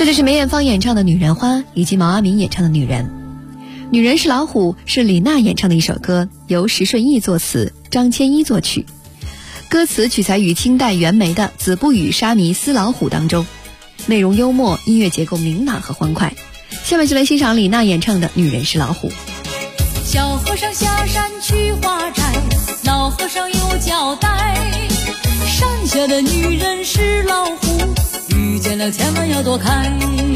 就是梅艳芳演唱的《女人花》以及毛阿敏演唱的《女人》。《女人是老虎》是李娜演唱的一首歌，由石顺义作词，张千一作曲。歌词取材于清代袁枚的《子不语沙弥思老虎》当中，内容幽默，音乐结构明朗和欢快。下面就来欣赏李娜演唱的《女人是老虎》。 小和尚下山去化斋，老和尚有交代，山下的女人是老虎，遇见了千万要躲开。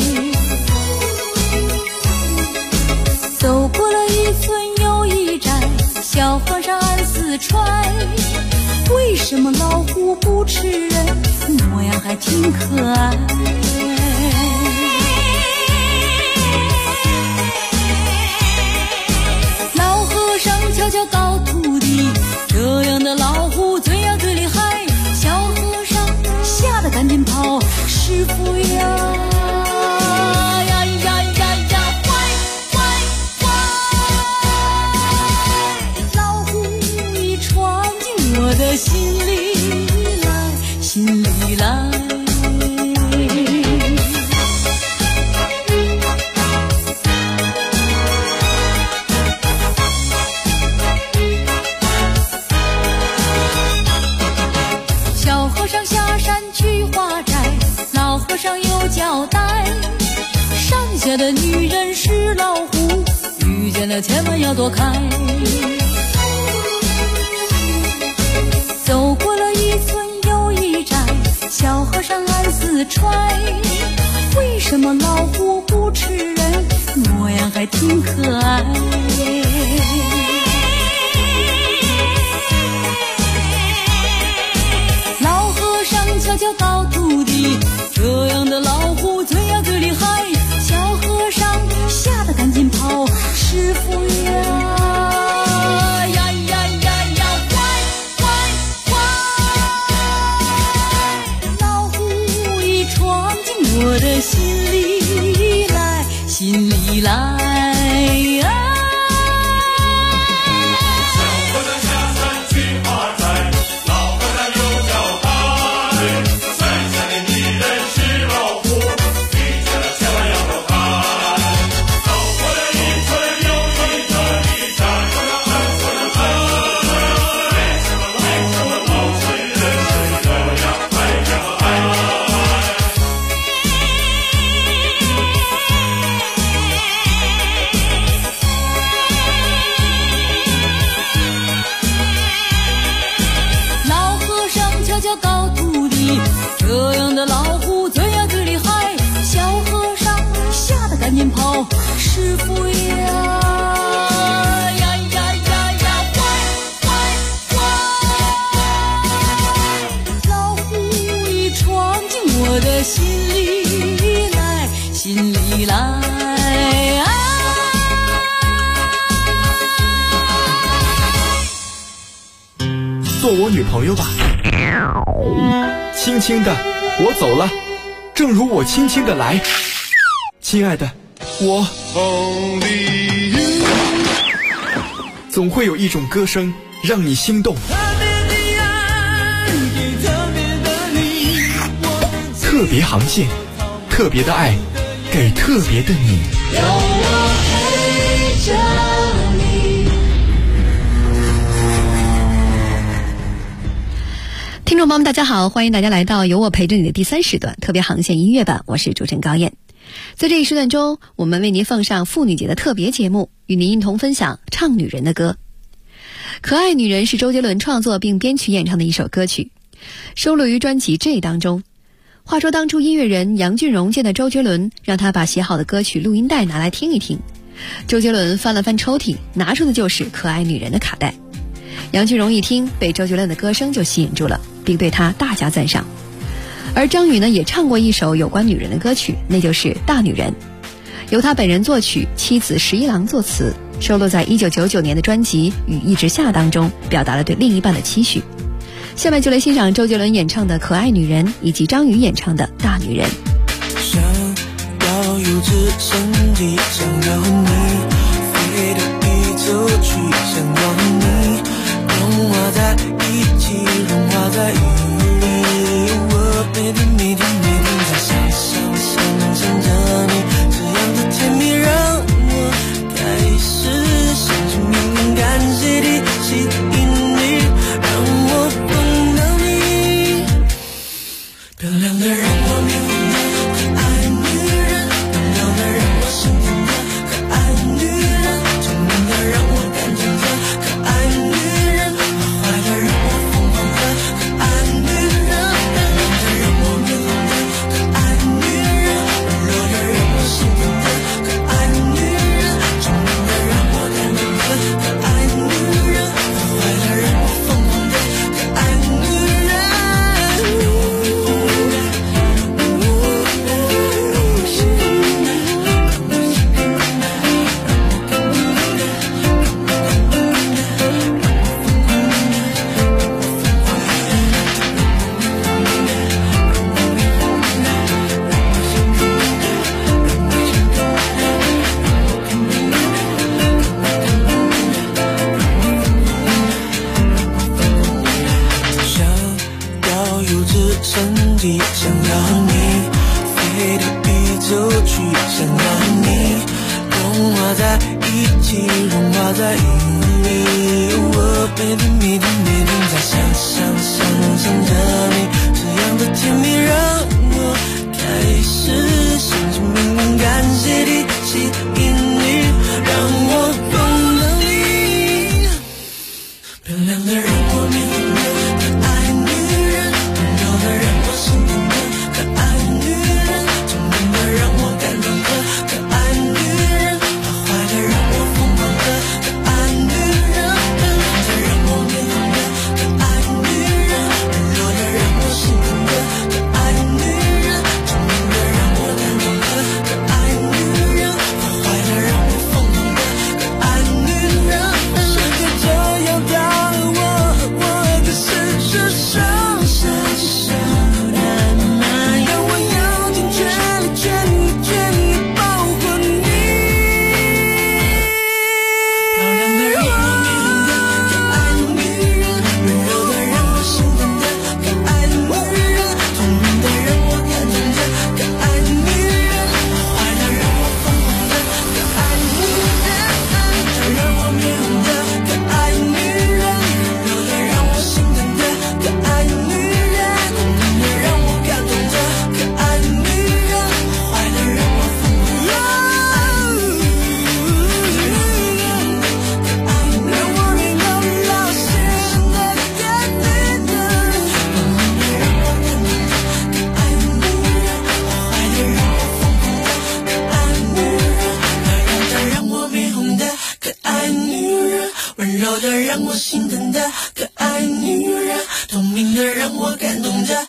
走过了一村又一寨，小和尚暗自揣，为什么老虎不吃人，模样还挺可爱。老和尚悄悄告徒弟，这样的老虎嘴呀最厉害。小和尚吓得赶紧跑，师傅呀我的心里来，心里来。小和尚下山去化斋，老和尚有交代，山下的女人是老虎，遇见了千万要躲开。走过了一村又一寨，小和尚暗自揣，为什么老虎不吃人，模样还挺可爱。老和尚悄悄告徒弟，这样的老虎嘴呀最厉害。小和尚吓得赶紧跑，师傅呀我的心里来，心里来啊。小和尚下山去化斋，老和尚有交代，山下的女人是老虎，遇见了千万要躲开。走过了一村又一村，小和尚暗自揣，为什么老实人是这样还可爱。告徒弟，这样的老虎嘴呀最厉害。小和尚吓得赶紧跑，师傅呀老虎一闯进我的心里来，心里来啊。 做我女朋友吧，轻轻的我走了，正如我轻轻的来。亲爱的，我总会有一种歌声让你心动，特别航线，特别的爱，给特别的你。 有我陪着你。 听众朋友们大家好，欢迎大家来到有我陪着你的第3时段特别航线音乐版，我是主持人高燕。在这一时段中，我们为您奉上妇女节的特别节目，与您一同分享唱女人的歌。可爱女人是周杰伦创作并编曲演唱的一首歌曲，收录于专辑 J 当中。话说当初音乐人杨俊荣见到周杰伦，让他把写好的歌曲录音带拿来听一听。周杰伦翻了翻抽屉，拿出的就是可爱女人的卡带。杨俊荣一听，被周杰伦的歌声就吸引住了，并对他大加赞赏。而张宇呢，也唱过一首有关女人的歌曲，那就是《大女人》，由他本人作曲，妻子十一郎作词，收录在1999年的专辑《雨一直下》当中，表达了对另一半的期许。下面就来欣赏周杰伦演唱的《可爱女人》，以及张宇演唱的《大女人》。 想要有直升机，想要和你飞到宇宙去，想要和你融化在一起，融化在雨里。我每天在想象着在一起，融化在阴里。我每天在想着你，这样的甜蜜让我开始相信命运，感谢你吸引你，让我碰到你。漂亮的让我迷昏的可爱女人，温柔的让我心疼的可爱女人，聪明的让我感动的可爱女人，坏坏的让我疯狂的可爱女人，漂亮的让我迷昏的可爱女人，温柔的让我心疼的可爱女人，聪明的让我感动的可爱女人，坏坏的让我疯狂的可爱女人。世界这样大，我可是只剩下让我用尽全力保护你。漂亮的让我迷昏的可爱女人，温柔的让我心疼的可爱女人，聪明的让我感动的可爱女人，坏的让我疯狂的可爱女人，让我迷昏的可爱女人，温柔的让我心疼的可爱女人，聪明的让我感动的可爱女人，坏的让我疯狂的可爱女人，让我迷到老心的可爱女人，聪明的让我感动的可爱女人，坏的让我疯狂的可爱女人，漂亮的让我迷昏的可爱女人，温柔的让我心疼的可爱女人，聪明的让我感动的。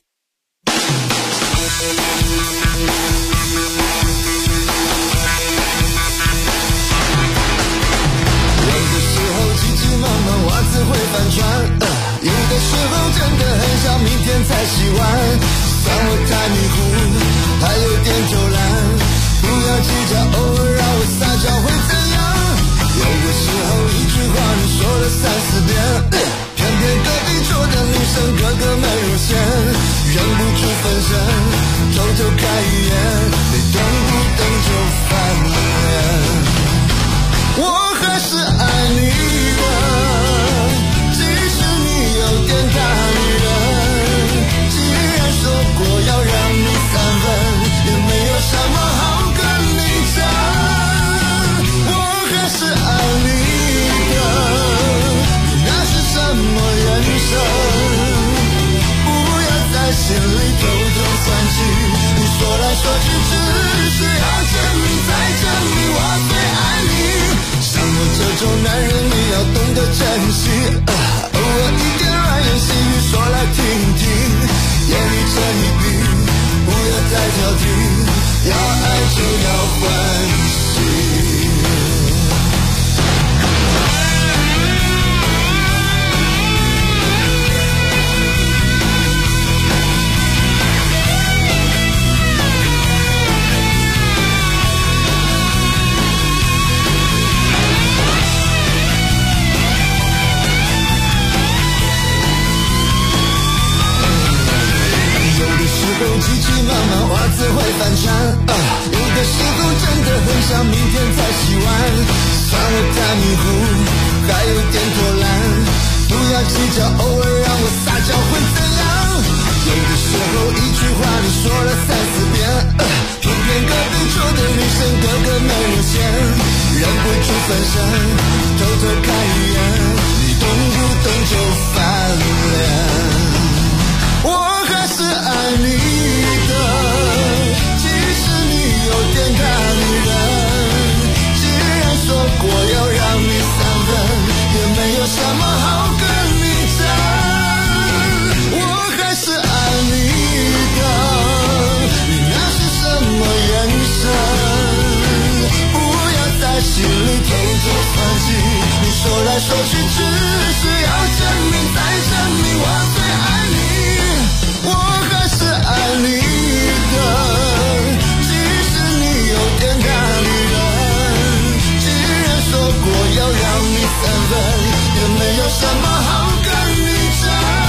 有的时候急急忙忙袜子会翻船，有的时候真的很想明天才洗完，算我太迷糊，还有点偷懒，不要计较，偶尔让我撒娇会怎样？有的时候一句话你说了3-4遍，偏偏隔壁桌的女生个个美如仙，忍不住分身，偷偷看一眼，你动不动就翻脸。我还是爱你的，即使你有点大女人，既然说过要让你3分，也没有什么好跟你讲。我还是爱你的，那是什么人生？不要在心里偷偷算计，你说来说去只是要证明再证明我最爱你。像我这种男人你要懂得珍惜，偶尔一点软言细语说来听听，眼里这一笔不要太挑剔，要爱就要欢喜。急急忙忙袜子会翻船，有的时候真的很想明天才洗完，算我太迷糊，还有点偷懒，不要计较，偶尔让我撒娇会怎样？有的时候一句话你说了3-4遍，偏偏隔壁桌的女生个个美如仙，忍不住分身，偷偷看一眼，你动不动就翻脸。我还是爱你的，即使你有点大女人，既然说过要让你3分，也没有什么好跟你讲。我还是爱你的，你那是什么眼神？不要在心里偷偷算计，你说来说去只是要证明再证明我最爱你。我还是爱你的，即使你有点大女人，既然说过要让你3分，也没有什么好跟你讲。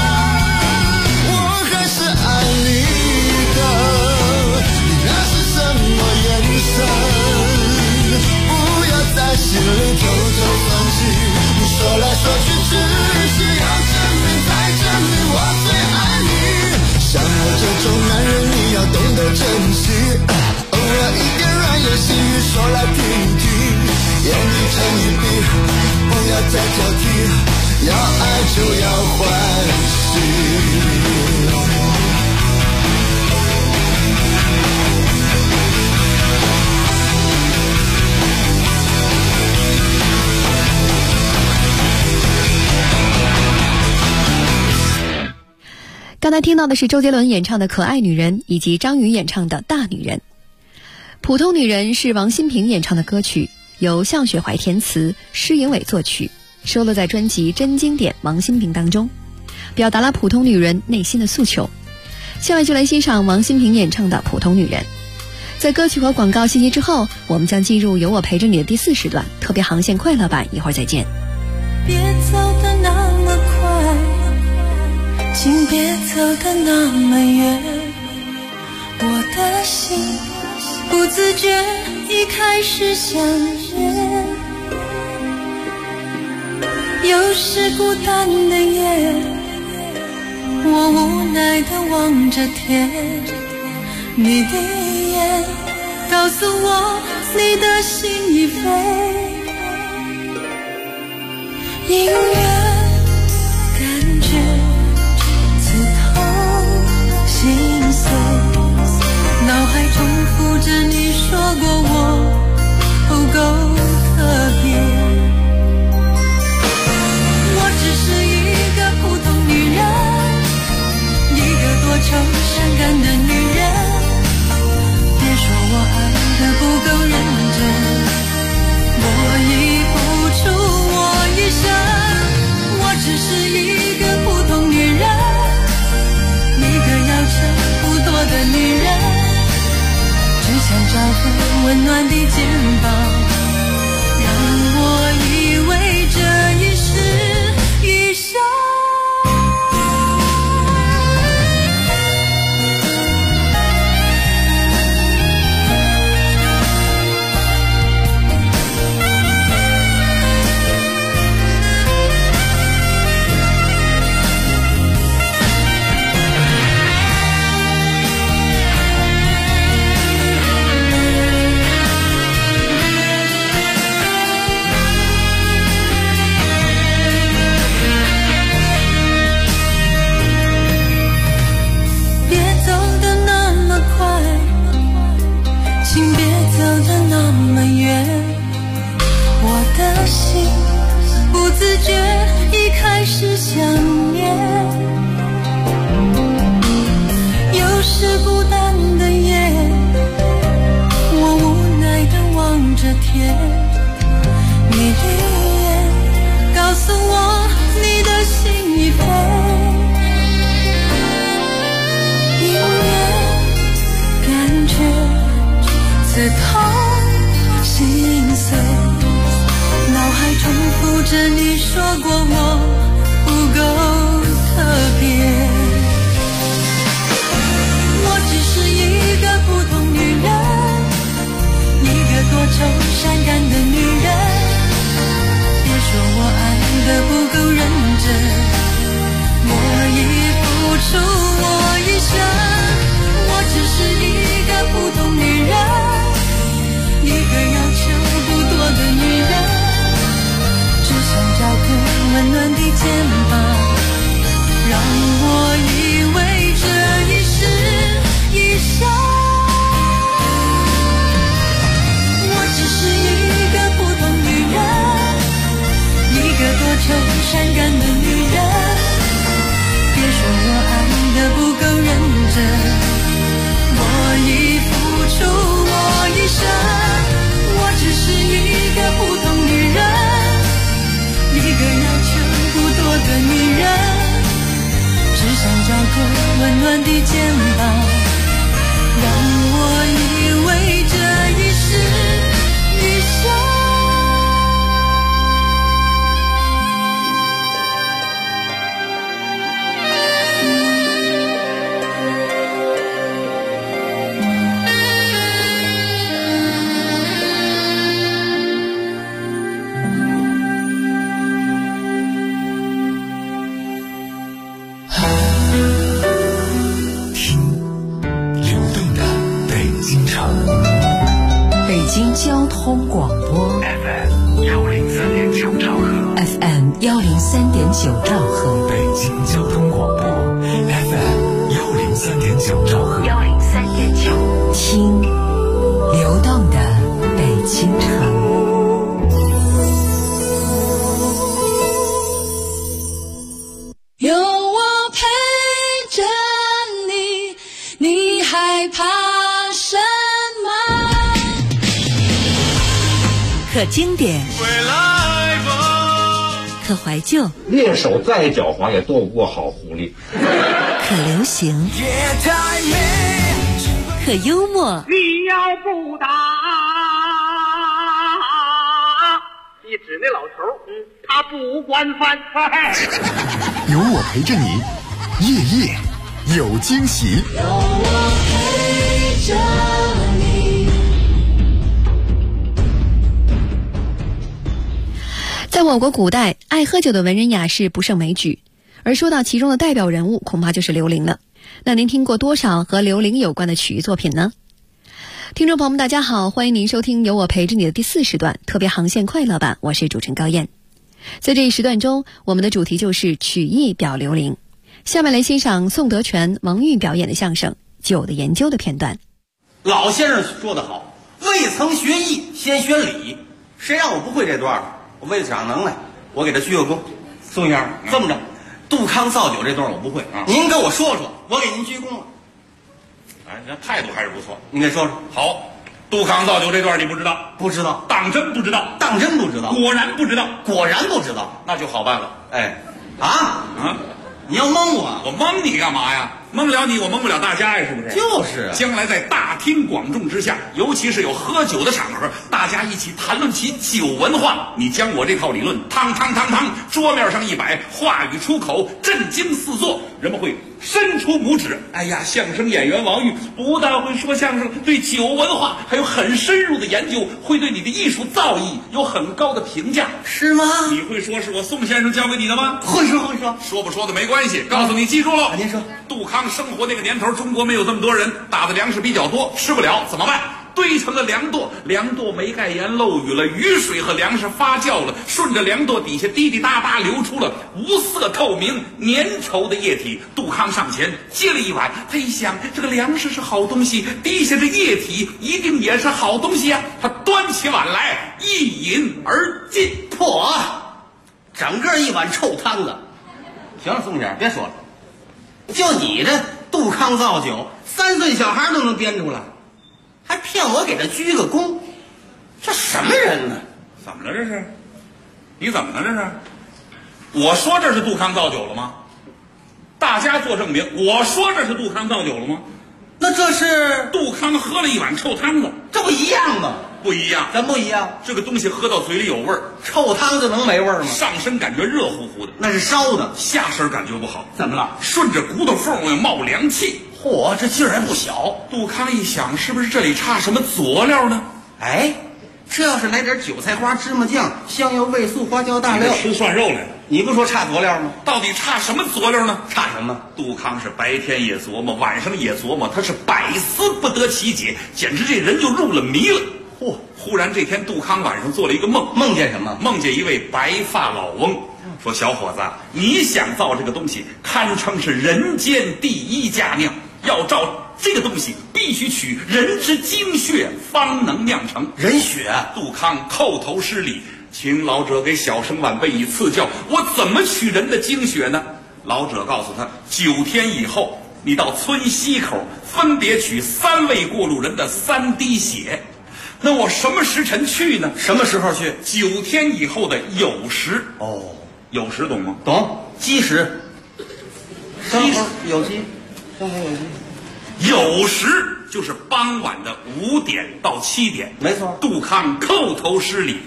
我还是爱你的，你那是什么眼神？不要在说来听听，眼一睁一闭，不要再挑剔，要爱就要欢喜。 刚才听到的是周杰伦演唱的《可爱女人》，以及张宇演唱的《大女人》。《普通女人》是王心平演唱的歌曲，由向雪怀填词，施颖伟作曲，收录在专辑《真经典王心平》当中，表达了普通女人内心的诉求。下面就来欣赏王心平演唱的《普通女人》。在歌曲和广告信息之后，我们将进入有我陪着你的第4时段特别航线快乐版，一会儿再见。 别走得那么快，请别走得那么远，我的心不自觉已开始想念。又是孤单的夜，我无奈地望着天，你的眼告诉我你的心已飞，隐约感觉刺痛心碎，脑海重复着你说过我不够特别。我只是一个普通女人，一个多愁善感的女人，别说我爱得不够认真，我已付出我一生。我只是一个普通女人，一个要求不多的女人，只想找个温暖的肩膀，让我以为这一世一生。刺痛心碎，脑海重复着你说过我不够特别。我只是一个普通女人，一个多愁善感的女人，别说我爱得不够认真，我已付出我一生。我只是一个普通女人，一个要求不多的女人，只想找个温暖的肩膀，让我以为这一世一生。我只是一个普通女人，一个多愁善感的女人，别说我爱得不够认真，我已付出我一生。我只是一个普通女人，一个要求不多的女人。 九兆赫 FM 103.9兆赫， 北京交通广播 FM 103.9兆赫 103.9，听流动的北京城。 有我陪着你，你害怕什么？ 可经典，可怀旧， 猎手再狡猾也斗不过好狐狸。 可流行，可幽默。 你要不打，你指那老头，他不惯犯。 有我陪着你，夜夜有惊喜。 有我陪着你。 在我国古代，爱喝酒的文人雅士不胜枚举，而说到其中的代表人物，恐怕就是刘伶了。那您听过多少和刘伶有关的曲艺作品呢？听众朋友们，大家好，欢迎您收听有我陪着你的第4时段特别航线快乐版，我是主持人高燕。在这一时段中，我们的主题就是曲艺表刘伶。下面来欣赏宋德全、王玉表演的相声《酒的研究》的片段。 老先生说得好，未曾学艺先学礼，谁让我不会这段？我为了长能耐，我给他鞠个躬。宋先生，这么着，杜康造酒这段我不会，您跟我说说，我给您鞠躬了。 哎，这态度还是不错。 您给说说。 好，杜康造酒这段你不知道？ 不知道。 当真不知道？ 当真不知道。 果然不知道？ 果然不知道。 那就好办了。 哎，你要蒙我？ 我蒙你干嘛呀？蒙了你，我蒙不了大家呀，是不是？ 就是啊。 将来在大庭广众之下，尤其是有喝酒的场合，大家一起谈论起酒文化，你将我这套理论汤，桌面上一摆，话语出口，震惊四座，人们会伸出拇指。哎呀，相声演员王玉不但会说相声，对酒文化还有很深入的研究，会对你的艺术造诣有很高的评价， 是吗？ 你会说是我宋先生教给你的吗？ 会说。 说不说的没关系，告诉你记住了。 您说， 杜康生活那个年头，中国没有这么多人，打的粮食比较多，吃不了怎么办？堆成了粮垛，粮垛没盖严，漏雨了，雨水和粮食发酵了，顺着粮垛底下滴滴答答流出了无色透明粘稠的液体。杜康上前接了一碗，他一想，这个粮食是好东西，滴下这液体一定也是好东西啊！他端起碗来一饮而尽， 破，整个一碗臭汤子。行了，宋先生别说了，就你这杜康造酒，3岁小孩都能编出来，还骗我给他鞠个躬，这什么人呢？ 怎么了这是？你怎么了这是？我说这是杜康造酒了吗？大家做证明，我说这是杜康造酒了吗？ 那这是杜康喝了一碗臭汤子， 这不一样吗？ 不一样， 怎么不一样？ 这个东西喝到嘴里有味儿， 臭汤子能没味儿吗？ 上身感觉热乎乎的， 那是烧的； 下身感觉不好， 怎么了？ 顺着骨头缝冒凉气。 嚯，这劲儿还不小。 杜康一想，是不是这里差什么佐料呢？ 哎，这要是来点韭菜花、芝麻酱、香油、味素、花椒、大料， 吃涮肉来了。 你不说差佐料吗？ 到底差什么佐料呢？ 差什么？ 杜康是白天也琢磨，晚上也琢磨，他是百思不得其解，简直这人就入了迷了。忽然这天，杜康晚上做了一个梦， 梦见什么？ 梦见一位白发老翁，说：“小伙子，你想造这个东西，堪称是人间第一佳酿。要照这个东西，必须取人之精血，方能酿成。 人血。” 杜康叩头施礼，请老者给小生晚辈以赐教。我怎么取人的精血呢？老者告诉他，9天以后，你到村西口分别取3位过路人的3滴血。那我什么时辰去呢？ 什么时候去 ？9天以后的酉时。 哦， 酉时懂吗？ 懂。鸡时。有鸡。 酉时就是傍晚的5点到7点。 没错。 杜康叩头施礼。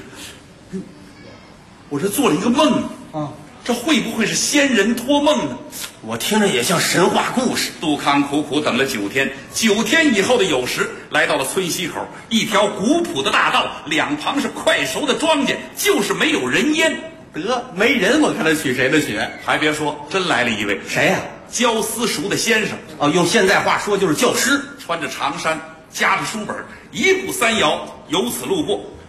我这做了一个梦啊， 这会不会是仙人托梦呢？ 我听着也像神话故事。 杜康苦苦等了9天，9天以后的酉时，来到了村西口，一条古朴的大道，两旁是快熟的庄稼，就是没有人烟。 得没人，我看他取谁的血？ 还别说，真来了一位。 谁呀？ 教私塾的先生。 哦，用现在话说就是教师， 穿着长衫，夹着书本，1步3摇，由此路过。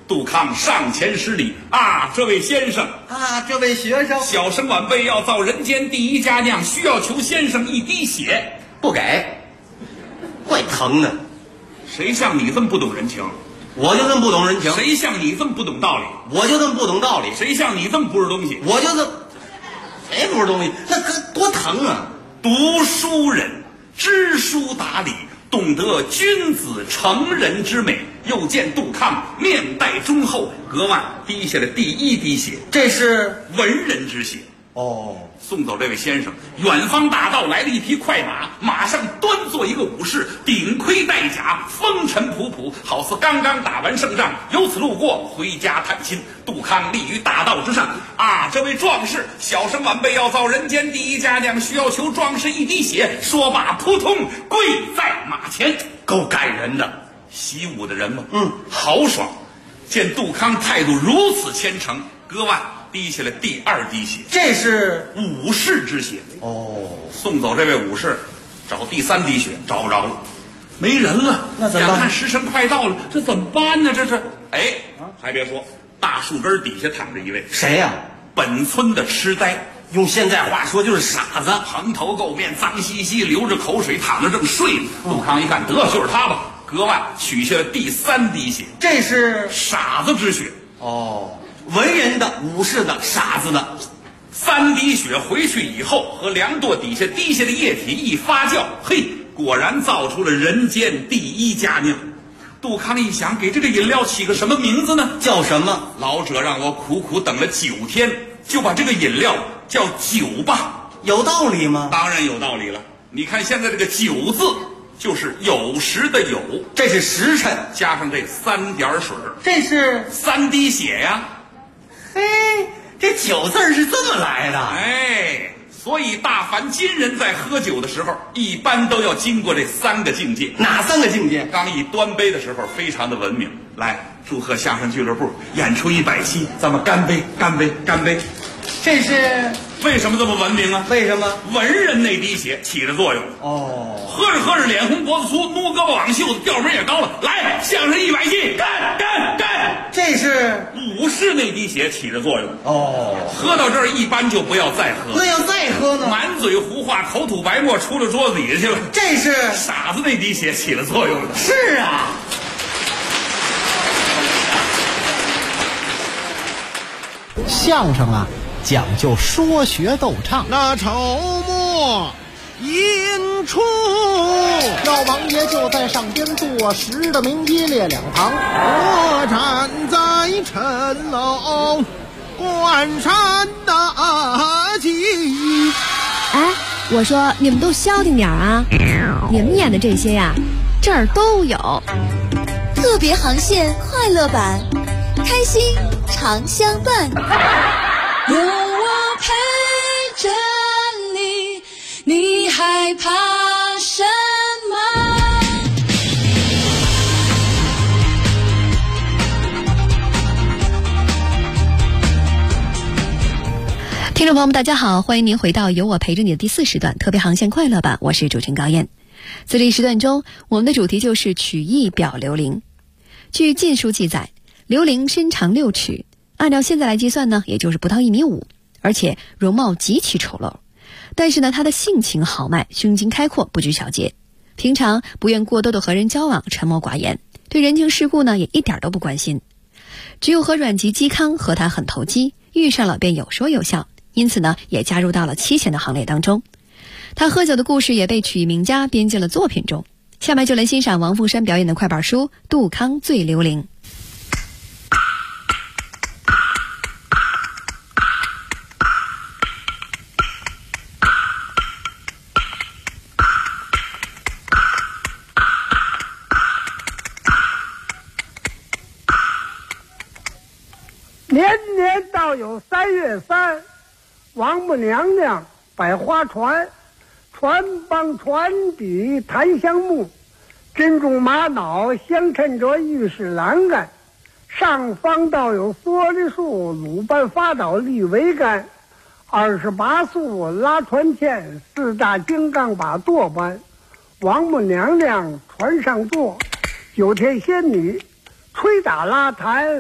杜康上前施礼啊，这位先生啊，这位学生， 小生晚辈要造人间第一佳酿，需要求先生一滴血， 不给，怪疼的。 谁像你这么不懂人情？ 我就这么不懂人情。 谁像你这么不懂道理？ 我就这么不懂道理。 谁像你这么不是东西？ 我就这，谁不是东西？那多疼啊！ 读书人知书达理，懂得君子成人之美。又见杜康面带忠厚，额外滴下了第一滴血， 这是文人之血。 哦， 送走这位先生，远方大道来了一匹快马，马上端坐一个武士，顶盔戴甲，风尘仆仆，好似刚刚打完胜仗，由此路过回家探亲。杜康立于大道之上啊，这位壮士，小生晚辈要造人间第一佳酿，需要求壮士一滴血。说罢扑通跪在马前， 够感人的。 习武的人吗？豪爽。见杜康态度如此虔诚，割腕滴下了第二滴血， 这是武士之血。 哦， 送走这位武士，找第三滴血，找不着了，没人了。 那怎么办？ 眼看时辰快到了，这怎么办呢？这是，哎，还别说，大树根底下躺着一位， 谁呀？ 本村的痴呆， 用现在话说就是傻子， 蓬头垢面，脏兮兮，流着口水，躺着正睡呢。杜康一看，得就是他吧，割腕取下了第三滴血， 这是傻子之血。 哦，文人的、武士的、傻子的。 三滴血回去以后，和梁垛底下滴下的液体一发酵，嘿，果然造出了人间第一佳酿。杜康一想，给这个饮料起个什么名字呢？ 叫什么？ 老者让我苦苦等了9天，就把这个饮料叫酒吧。 有道理吗？ 当然有道理了。你看现在这个酒字，就是有时的有， 这是时辰， 加上这3点水， 这是 3滴血呀。 嘿，这酒字是这么来的。 哎，所以大凡今人在喝酒的时候，一般都要经过这3个境界。 哪3个境界？ 刚一端杯的时候，非常的文明。来，祝贺相声俱乐部演出100期，咱们干杯，干杯，干杯。 这是为什么这么文明啊？ 为什么？ 文人那滴血起着作用。 哦， 喝着喝着脸红脖子粗，撸胳膊挽袖子，调门也高了。来，相声100期，干干干！ 这是武士那滴血起着作用。 哦， 喝到这儿一般就不要再喝。 那要再喝呢？ 满嘴胡话，口吐白沫，出了桌子底下去了。 这是傻子那滴血起了作用了。 是啊。 相声啊，讲究说学逗唱。 那筹末引出， 老王爷就在上边坐实的名一列两旁， 我站在城楼观山大景。 哎，我说你们都消停点啊！你们演的这些呀，这儿都有。 特别航线快乐版，开心常相伴。 有我陪着你，你害怕什么？ 听众朋友们，大家好，欢迎您回到有我陪着你的第4时段特别航线快乐版，我是主持人高燕。在这一时段中，我们的主题就是曲艺表刘伶。据《晋书》记载，刘伶身长6尺，按照现在来计算呢，也就是不到1.5米，而且容貌极其丑陋。但是呢，他的性情豪迈，胸襟开阔，不拘小节，平常不愿过多的和人交往，沉默寡言，对人情世故呢也一点都不关心。只有和阮籍、嵇康和谈很投机，遇上了便有说有笑，因此呢也加入到了妻贤的行列当中。他喝酒的故事也被曲艺名家编进了作品中。下面就来欣赏王凤山表演的快板书《杜康醉刘伶》。 年年到有3月3，王母娘娘摆花船，船帮船底檀香木，珍重玛瑙相衬着玉石栏杆，上方倒有蓑梨树，鲁班发倒立桅杆，28宿拉船前，4大金刚把舵搬，王母娘娘船上坐，9天仙女吹打拉弹，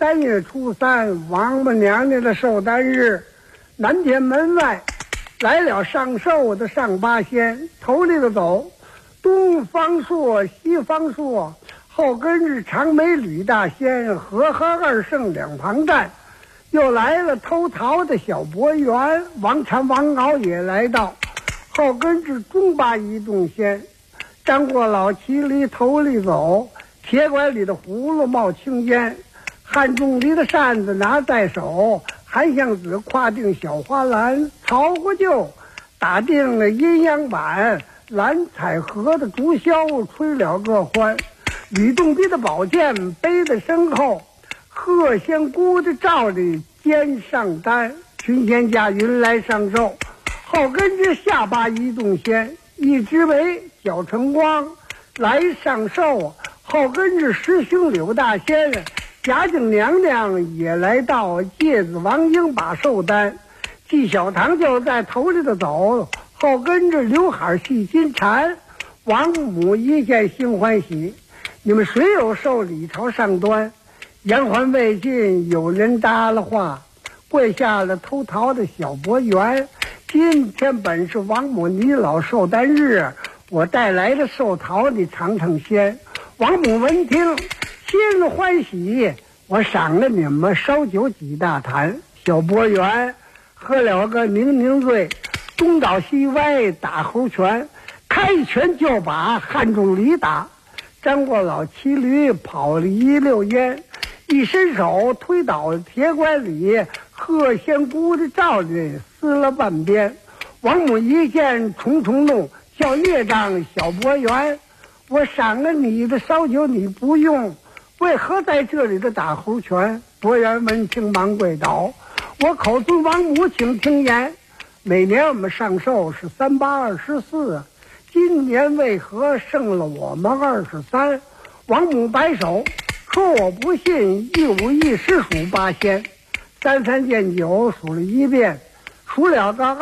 3月初3，王母娘娘的寿诞日，南天门外来了上寿的上八仙，头里头走，东方朔、西方朔，后跟着长眉吕大仙，和二圣两旁站。又来了偷桃的小博元，王禅、王敖也来到，后跟着中八一洞仙，张过老骑驴头里走，铁拐里的葫芦冒青烟，汉钟离的扇子拿在手，韩湘子跨定小花篮，曹国舅打定了阴阳板，蓝采和的竹箫吹了个欢，吕洞宾的宝剑背在身后，贺仙姑的罩里肩上担，群仙驾云来上寿，后跟着下巴一洞仙，一只为脚成光来上寿，后跟着师兄柳大仙，贾景娘娘也来到，芥子王英把寿担，纪晓堂就在头里头走，后跟着刘海细心缠，王母一见心欢喜，你们谁有寿礼朝上端？言还未尽，有人搭了话，跪下了偷桃的小博元，今天本是王母你老寿诞日，我带来的寿桃你尝尝鲜。王母闻听心欢喜，我赏了你们烧酒几大坛。小博元喝了个宁宁醉，东倒西歪打猴拳，开拳就把汉钟离打，张过老骑驴跑了一溜烟，一伸手推倒铁拐李，贺仙姑的罩里撕了半边。王母一见重重怒，叫孽障小博元，我赏了你的烧酒你不用，为何在这里的打猴拳？博元闻听忙跪倒，我口尊王母请听言，每年我们上寿是3824，今年为何剩了我们23？王母摆手说我不信，1、5、1实数八仙，3、3见9数了一遍，数了个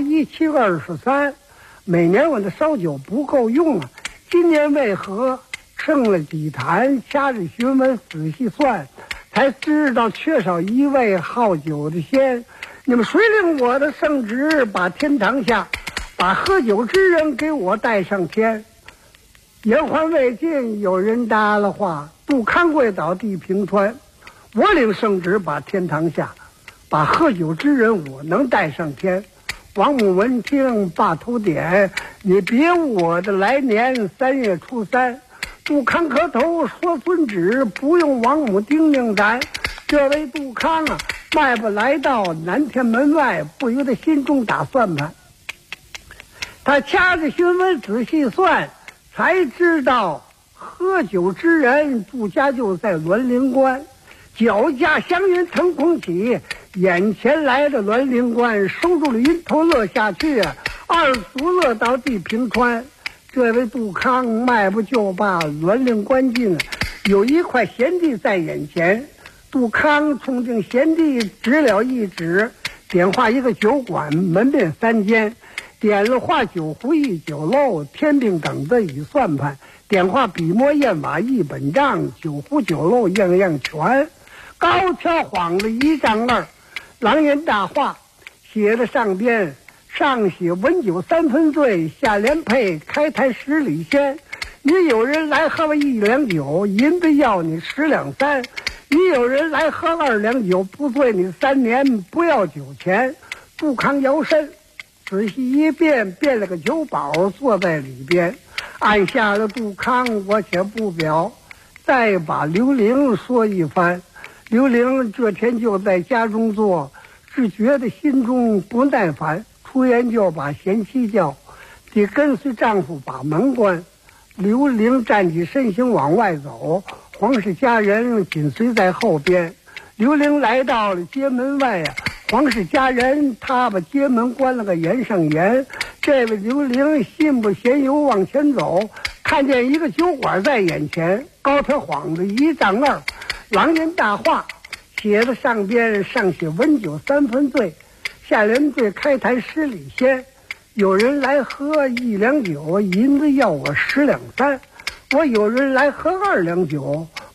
2、8、1、7、23，每年我的烧酒不够用啊，今年为何剩了几坛？掐指询问仔细算，才知道缺少一位好酒的仙。你们谁领我的圣旨把天堂下，把喝酒之人给我带上天？言还未尽，有人搭了话，杜康跪倒地平川，我领圣旨把天堂下，把喝酒之人我能带上天。王母闻听把头点，你别误我的来年3月初3。杜康磕头说遵旨，不用王母叮咛咱。这位杜康啊，迈步来到南天门外，不由得心中打算盘。他掐着询问仔细算，才知道喝酒之人住家就在栾陵关，脚下祥云腾空起，眼前来的栾陵关，收住了云头乐下去，二足乐到地平川。这位杜康迈步就把栾陵关进，有一块闲地在眼前，杜康冲进闲地指了一指，点画一个酒馆，门面3间，点了画酒壶1酒楼，天平等子与算盘，点画笔墨砚瓦1本账，酒壶酒楼样样全，高挑晃了1丈2，狼烟大画写的上边，上写文酒3分醉，下联配开坛10里仙。你有人来喝了1两酒，银子要你10两3；你有人来喝2两酒，不醉你3年不要酒钱。杜康摇身仔细一变，变了个酒保坐在里边，按下了杜康我且不表，再把刘玲说一番。刘玲这天就在家中坐，只觉得心中不耐烦，出言就把贤妻叫，得跟随丈夫把门关。刘玲站起身形往外走，皇室家人紧随在后边。刘玲来到了街门外啊，皇室家人他把街门关了个严上严。这位刘玲心不闲游往前走，看见一个酒馆在眼前，高挑晃子1丈2，狼烟大画写的上边，上写文酒3分醉，下联对开坛10里仙。有人来喝1两酒，银子要我10两3；我有人来喝2两酒，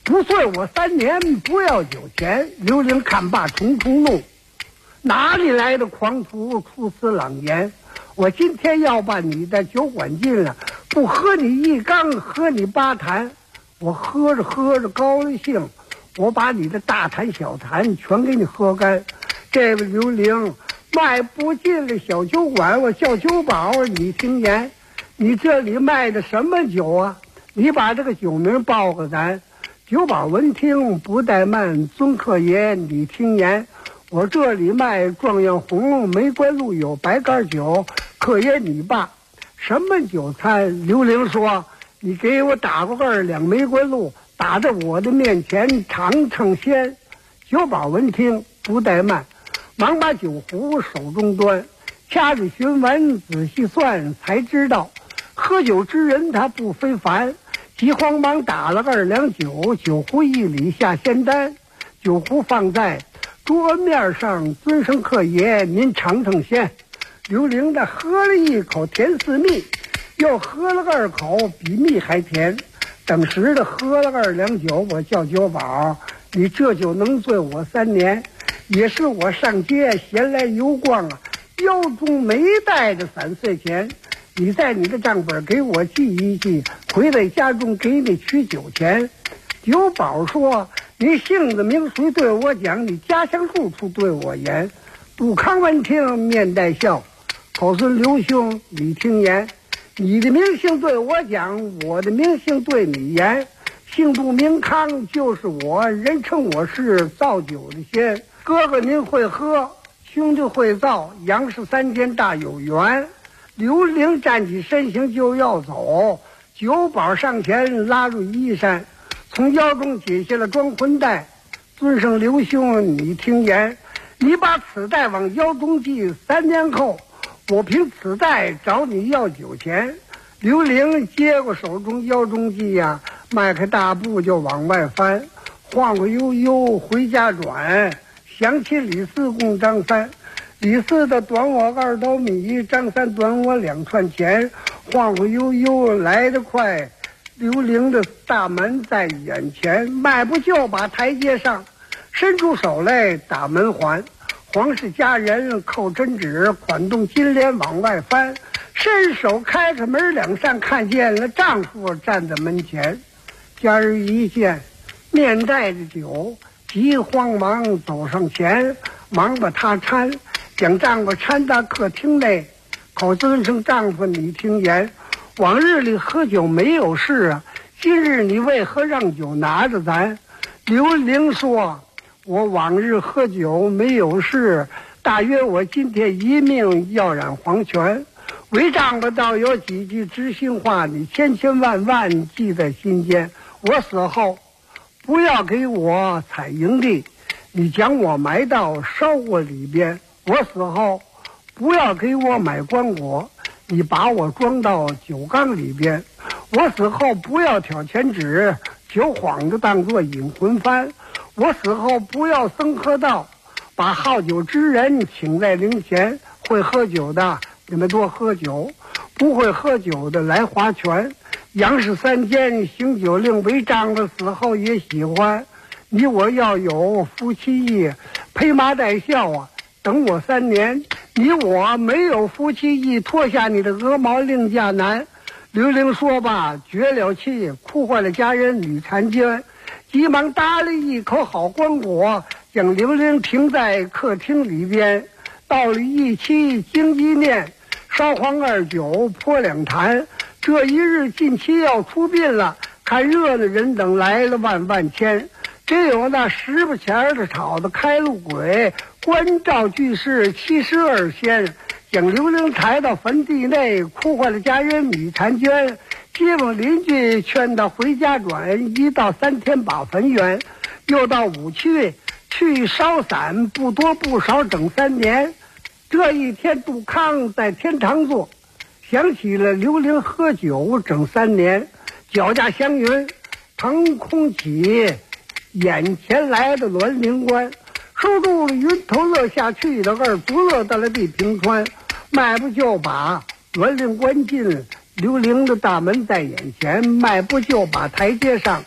不睡我3年，不要酒钱。刘伶看罢重重怒，哪里来的狂徒出此朗言？我今天要把你的酒管尽了，不喝你1缸，喝你8坛。我喝着喝着高了兴，我把你的大坛小坛全给你喝干。这位刘伶迈不进了小酒馆，我叫酒保，你听言，你这里卖的什么酒啊？你把这个酒名报给咱。酒保闻听不怠慢，尊客爷你听言，我这里卖状元红、玫瑰露有白干酒，客爷你罢。什么酒餐？刘伶说，你给我打过2两玫瑰露，打在我的面前尝尝鲜。酒保闻听不怠慢，忙把酒壶手中端，掐着询问仔细算，才知道喝酒之人他不非凡。急慌忙打了2两酒，酒壶一里下仙丹，酒壶放在桌面上，尊声客爷您尝尝鲜。刘伶的喝了一口甜似蜜，又喝了2口比蜜还甜。等时的喝了2两酒，我叫酒保，你这就能醉我3年。也是我上街闲来游逛啊，腰中没带着3岁钱，你在你的账本给我记一记，回在家中给你取酒钱。酒保说，你姓子名谁对我讲，你家乡处处对我言。杜康闻听面带笑，口孙刘兄你听言，你的名姓对我讲，我的名姓对你言。姓杜名康就是我，人称我是造酒的仙。哥哥您会喝，兄弟会造，杨氏3间大有缘。刘伶站起身形就要走，酒保上前拉住衣衫，从腰中解下了装魂带。尊声刘兄你听言，你把此带往腰中系，3年后我凭此带找你要酒钱。刘伶接过手中腰中系呀，迈开大步就往外翻，晃晃悠悠回家转，想起李四供张三，李四的短我2斗米，张三短我2串钱，晃晃悠悠来得快，刘伶的大门在眼前，迈步就把台阶上，伸出手来打门环。皇室家人扣针指，款动金莲往外翻，伸手开着门2扇，看见了丈夫站在门前。家人一见，面带着酒，急慌忙走上前，忙把他搀，将丈夫搀到客厅内，口尊声丈夫你听言，往日里喝酒没有事啊，今日你为何让酒拿着咱？刘伶说，我往日喝酒没有事，大约我今天一命要染黄泉。为丈夫倒有几句知心话，你千千万万记在心间。我死后不要给我采营地，你将我埋到烧锅里边。我死后不要给我买棺椁，你把我装到酒缸里边。我死后不要挑钱纸，酒晃着当作引魂幡。我死后不要僧喝道，把好酒之人请在灵前。会喝酒的你们多喝酒，不会喝酒的来划拳。杨氏3间行酒令，为丈夫死后也喜欢。你我要有夫妻义，披麻戴孝啊，等我3年。你我没有夫妻义，脱下你的鹅毛另嫁男。刘伶说罢绝了气，哭坏了家人女婵娟，急忙搭了一口好棺椁，将刘伶停在客厅里边。到了一期经一念，烧黄2酒泼2坛。这一日近期要出殡了，看热闹人等来了万万千。只有那10把钱的炒的开路鬼，关照巨士72仙，将刘伶抬到坟地内，哭坏了家人女婵娟。街坊邻居劝他回家转，1到3天把坟圆。又到5去烧散，不多不少整3年。这一天杜康在天堂坐，想起了刘伶喝酒整3年，脚下祥云腾空起，眼前来的栾陵关，收住了云头乐下去的二足乐到了地平川，迈步就把栾陵关进，刘伶的大门在眼前，迈步就把台阶上，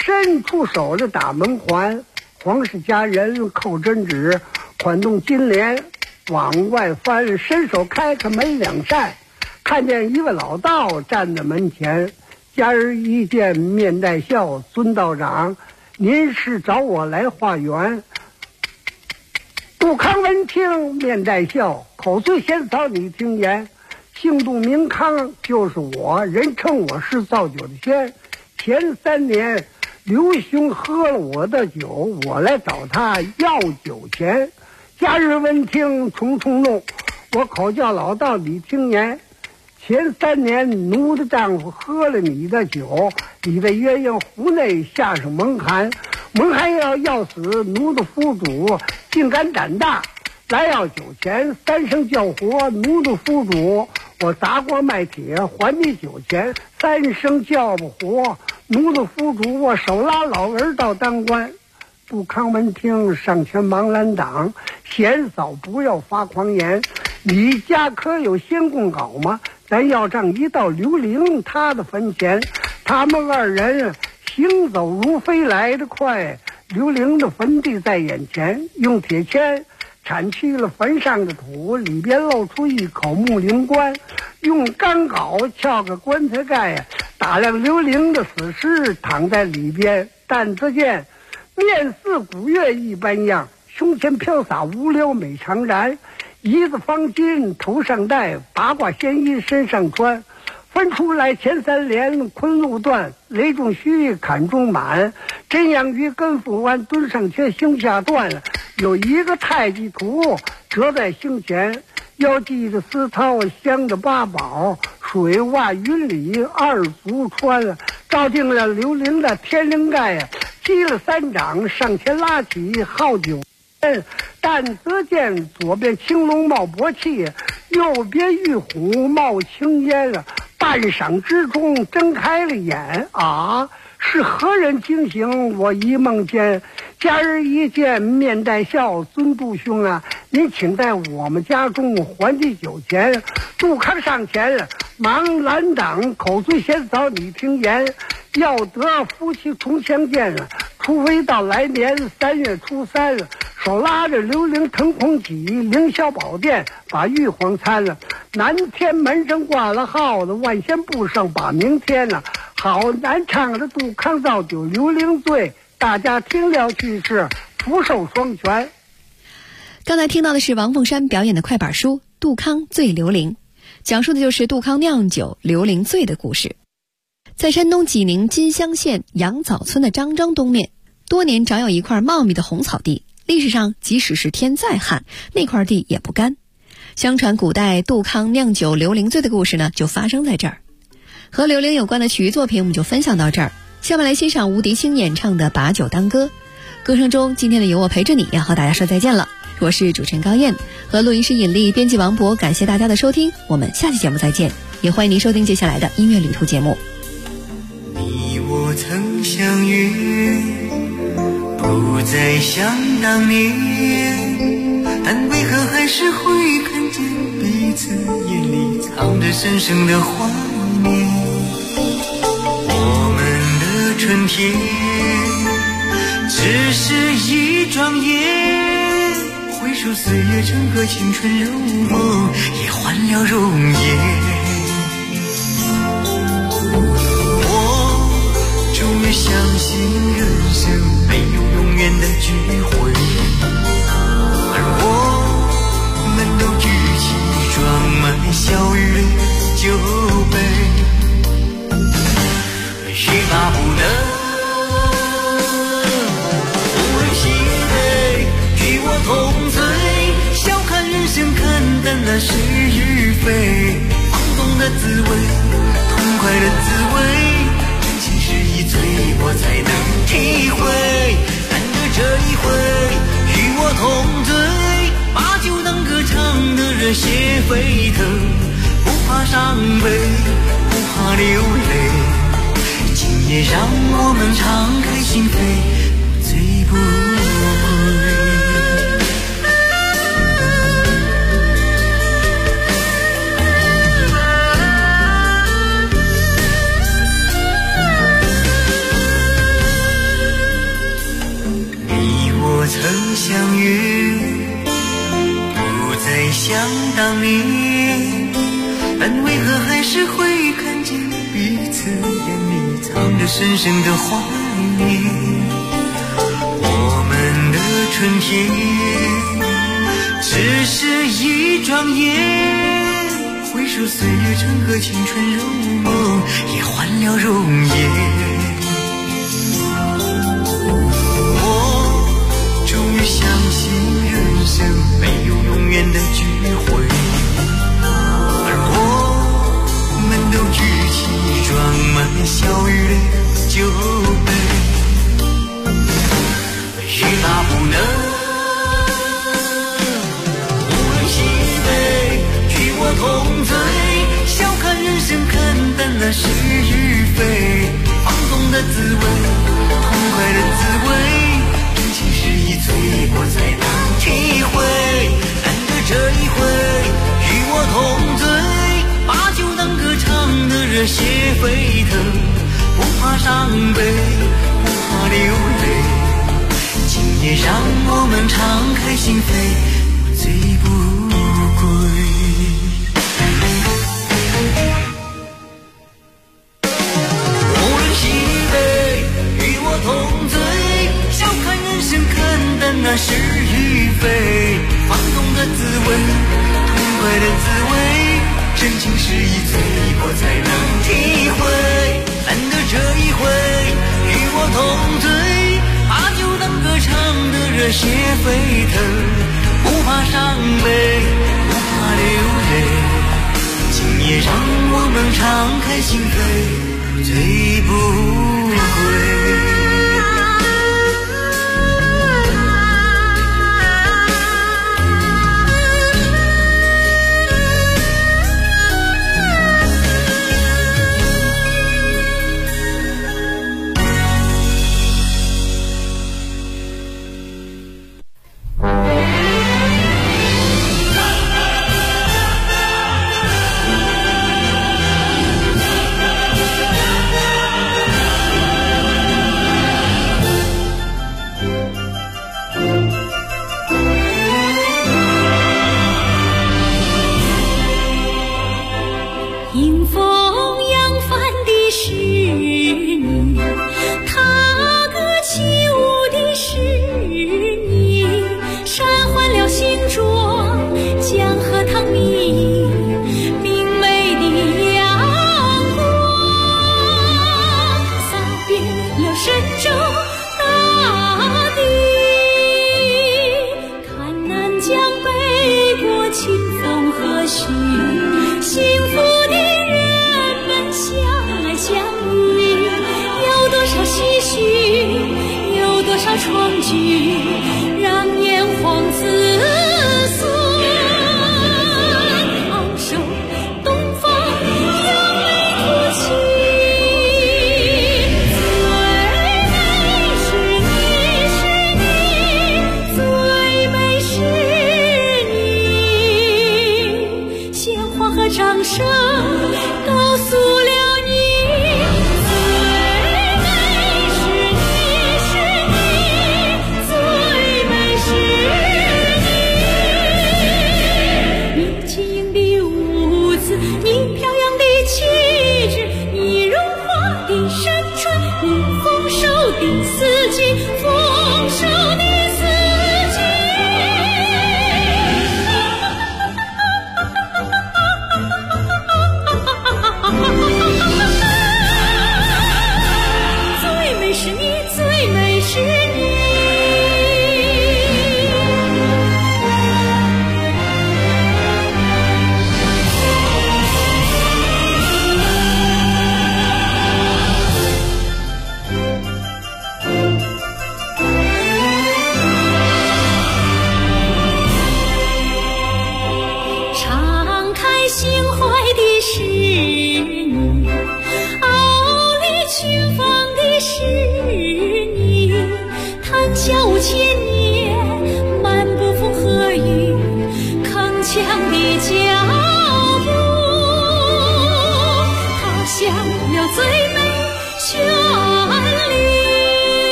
伸出手的打门环，皇室家人扣针指，款动金莲往外翻，伸手开开门两扇，看见一位老道站在门前。家人一见面带笑，孙道长，您是找我来化缘？杜康闻听面带笑，口随仙草你听言，姓杜名康就是我，人称我是造酒的仙。前3年刘兄喝了我的酒，我来找他要酒钱。家人闻听重重怒，我口叫老道你听言，前3年奴的丈夫喝了你的酒，你在鸳鸯湖内下上蒙汗，蒙汗要死奴的夫主，竟敢胆大来要酒钱，3声叫活奴的夫主，我砸锅卖铁还你酒钱，3声叫不活奴的夫主，我手拉老儿到当官。杜康闻听上前忙拦挡，贤嫂不要发狂言，你家可有仙供稿吗？咱要账一到刘伶他的坟前，他们2人行走如飞来得快，刘伶的坟地在眼前，用铁钎铲去了坟上的土，里边露出一口木灵棺，用钢镐撬个棺材盖，打量刘伶的死尸躺在里边，但只见面似古月一般样，胸前飘洒无聊美长髯，一字方巾头上戴，八卦仙衣身上穿，分出来前3连昆路断，雷中虚坎中满，真阳鱼跟腹弯，蹲上缺胸下断，有一个太极图折在胸前，要记着丝绦镶的8宝，水袜云里2足穿，照定了刘伶的天灵盖，击了3掌上前拉起好酒，但则见左边青龙冒薄气，右边玉虎冒青烟，半晌之中睁开了眼，啊，是何人惊醒我一梦间？家人一见面带笑，尊杜兄啊，您请在我们家中还你酒钱。杜康上前忙拦挡，口随贤嫂你听言，要得夫妻重相见，除非到来年3月初3，手拉着刘伶腾空起，凌霄宝殿把玉皇参了，南天门上挂了号子，万仙簿上把名添了，好难唱的杜康造酒刘伶醉，大家听了去世，福寿双全。 刚才听到的是王凤山表演的快板书《杜康醉刘伶》，讲述的就是杜康酿酒刘伶醉的故事。在山东济宁金乡县杨枣村的张庄东面，多年长有一块茂密的红草地，历史上即使是天再旱，那块地也不干。相传古代杜康酿酒刘伶醉的故事呢，就发生在这儿。和刘伶有关的曲艺作品我们就分享到这儿，下面来欣赏吴迪清演唱的《把酒当歌》。歌声中，今天的有我陪着你要和大家说再见了。我是主持人高燕，和录音师尹丽，编辑王博，感谢大家的收听，我们下期节目再见，也欢迎您收听接下来的音乐旅途节目。 你我曾相约，不再像当年，但为何还是会看见彼此眼里藏着深深的怀念？我们的春天只是一转眼，回首岁月整个青春如梦，也换了容颜。我终于相信人生没有永远的聚会，而我们都举起装满笑语的酒杯，欲罢不能，无论喜悲，与我同醉，笑看人生，看淡那是与非，放纵的滋味，痛快的滋味，真情是一醉我才能体会，难得这一回与我同醉，把酒当歌，唱得热血沸腾，不怕伤悲，不怕流泪，今夜让我们敞开心扉，醉不归。 也想当年，但为何还是会看见彼此眼里藏着深深的怀念？我们的春天只是一转眼，回首岁月成河，青春如梦，也换了容颜。我终于相信人生没有永远的聚会，而我们都举起装满笑语的酒杯，欲罢不能，无论西北，与我同醉，笑看人生，看淡那是与非，放纵的滋味，痛快的滋味，真情实意醉过才能体会，难得这一回与我同醉，把酒当歌唱得热血沸腾，不怕伤悲，不怕流泪，今夜让我们敞开心扉，醉不归。无论西北，与我同醉，笑看人生，看淡那是与非，放纵的滋味，痛快的滋味，真情实意醉过才能体会，难得这一回与我同醉，把酒当歌唱得热血沸腾，不怕伤悲，不怕流泪，今夜让我们敞开心扉，醉不归。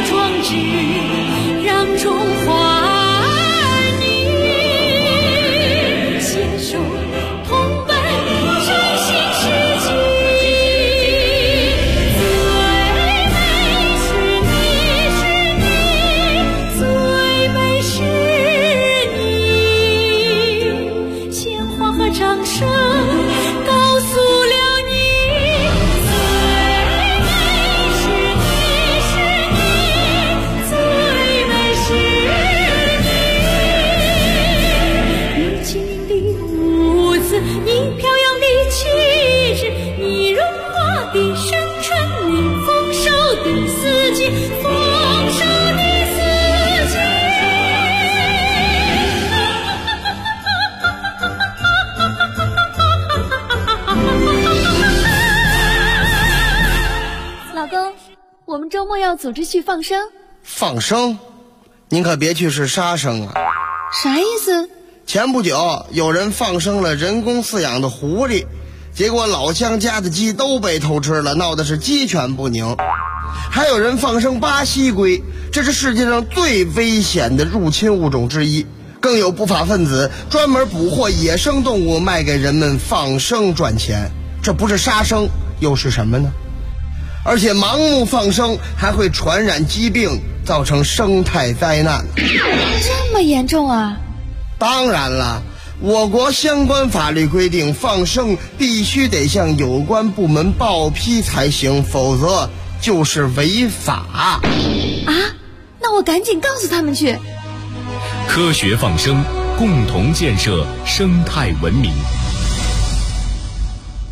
壮志，让中华儿女携手同奔振兴世纪。最美是你，是你，最美是你，鲜花和掌声告诉了你。你飘扬的气质，你荣华的生辰，你丰收的四季，丰收的四季。 老公，我们周末要组织去放生。 放生？您可别去是杀生啊！ 啥意思？ 前不久有人放生了人工饲养的狐狸，结果老乡家的鸡都被偷吃了，闹的是鸡犬不宁。还有人放生巴西龟，这是世界上最危险的入侵物种之一。更有不法分子专门捕获野生动物卖给人们放生赚钱，这不是杀生又是什么呢？而且盲目放生还会传染疾病，造成生态灾难。 这么严重啊？ 当然了，我国相关法律规定，放生必须得向有关部门报批才行，否则就是违法。 啊？那我赶紧告诉他们去。 科学放生，共同建设生态文明。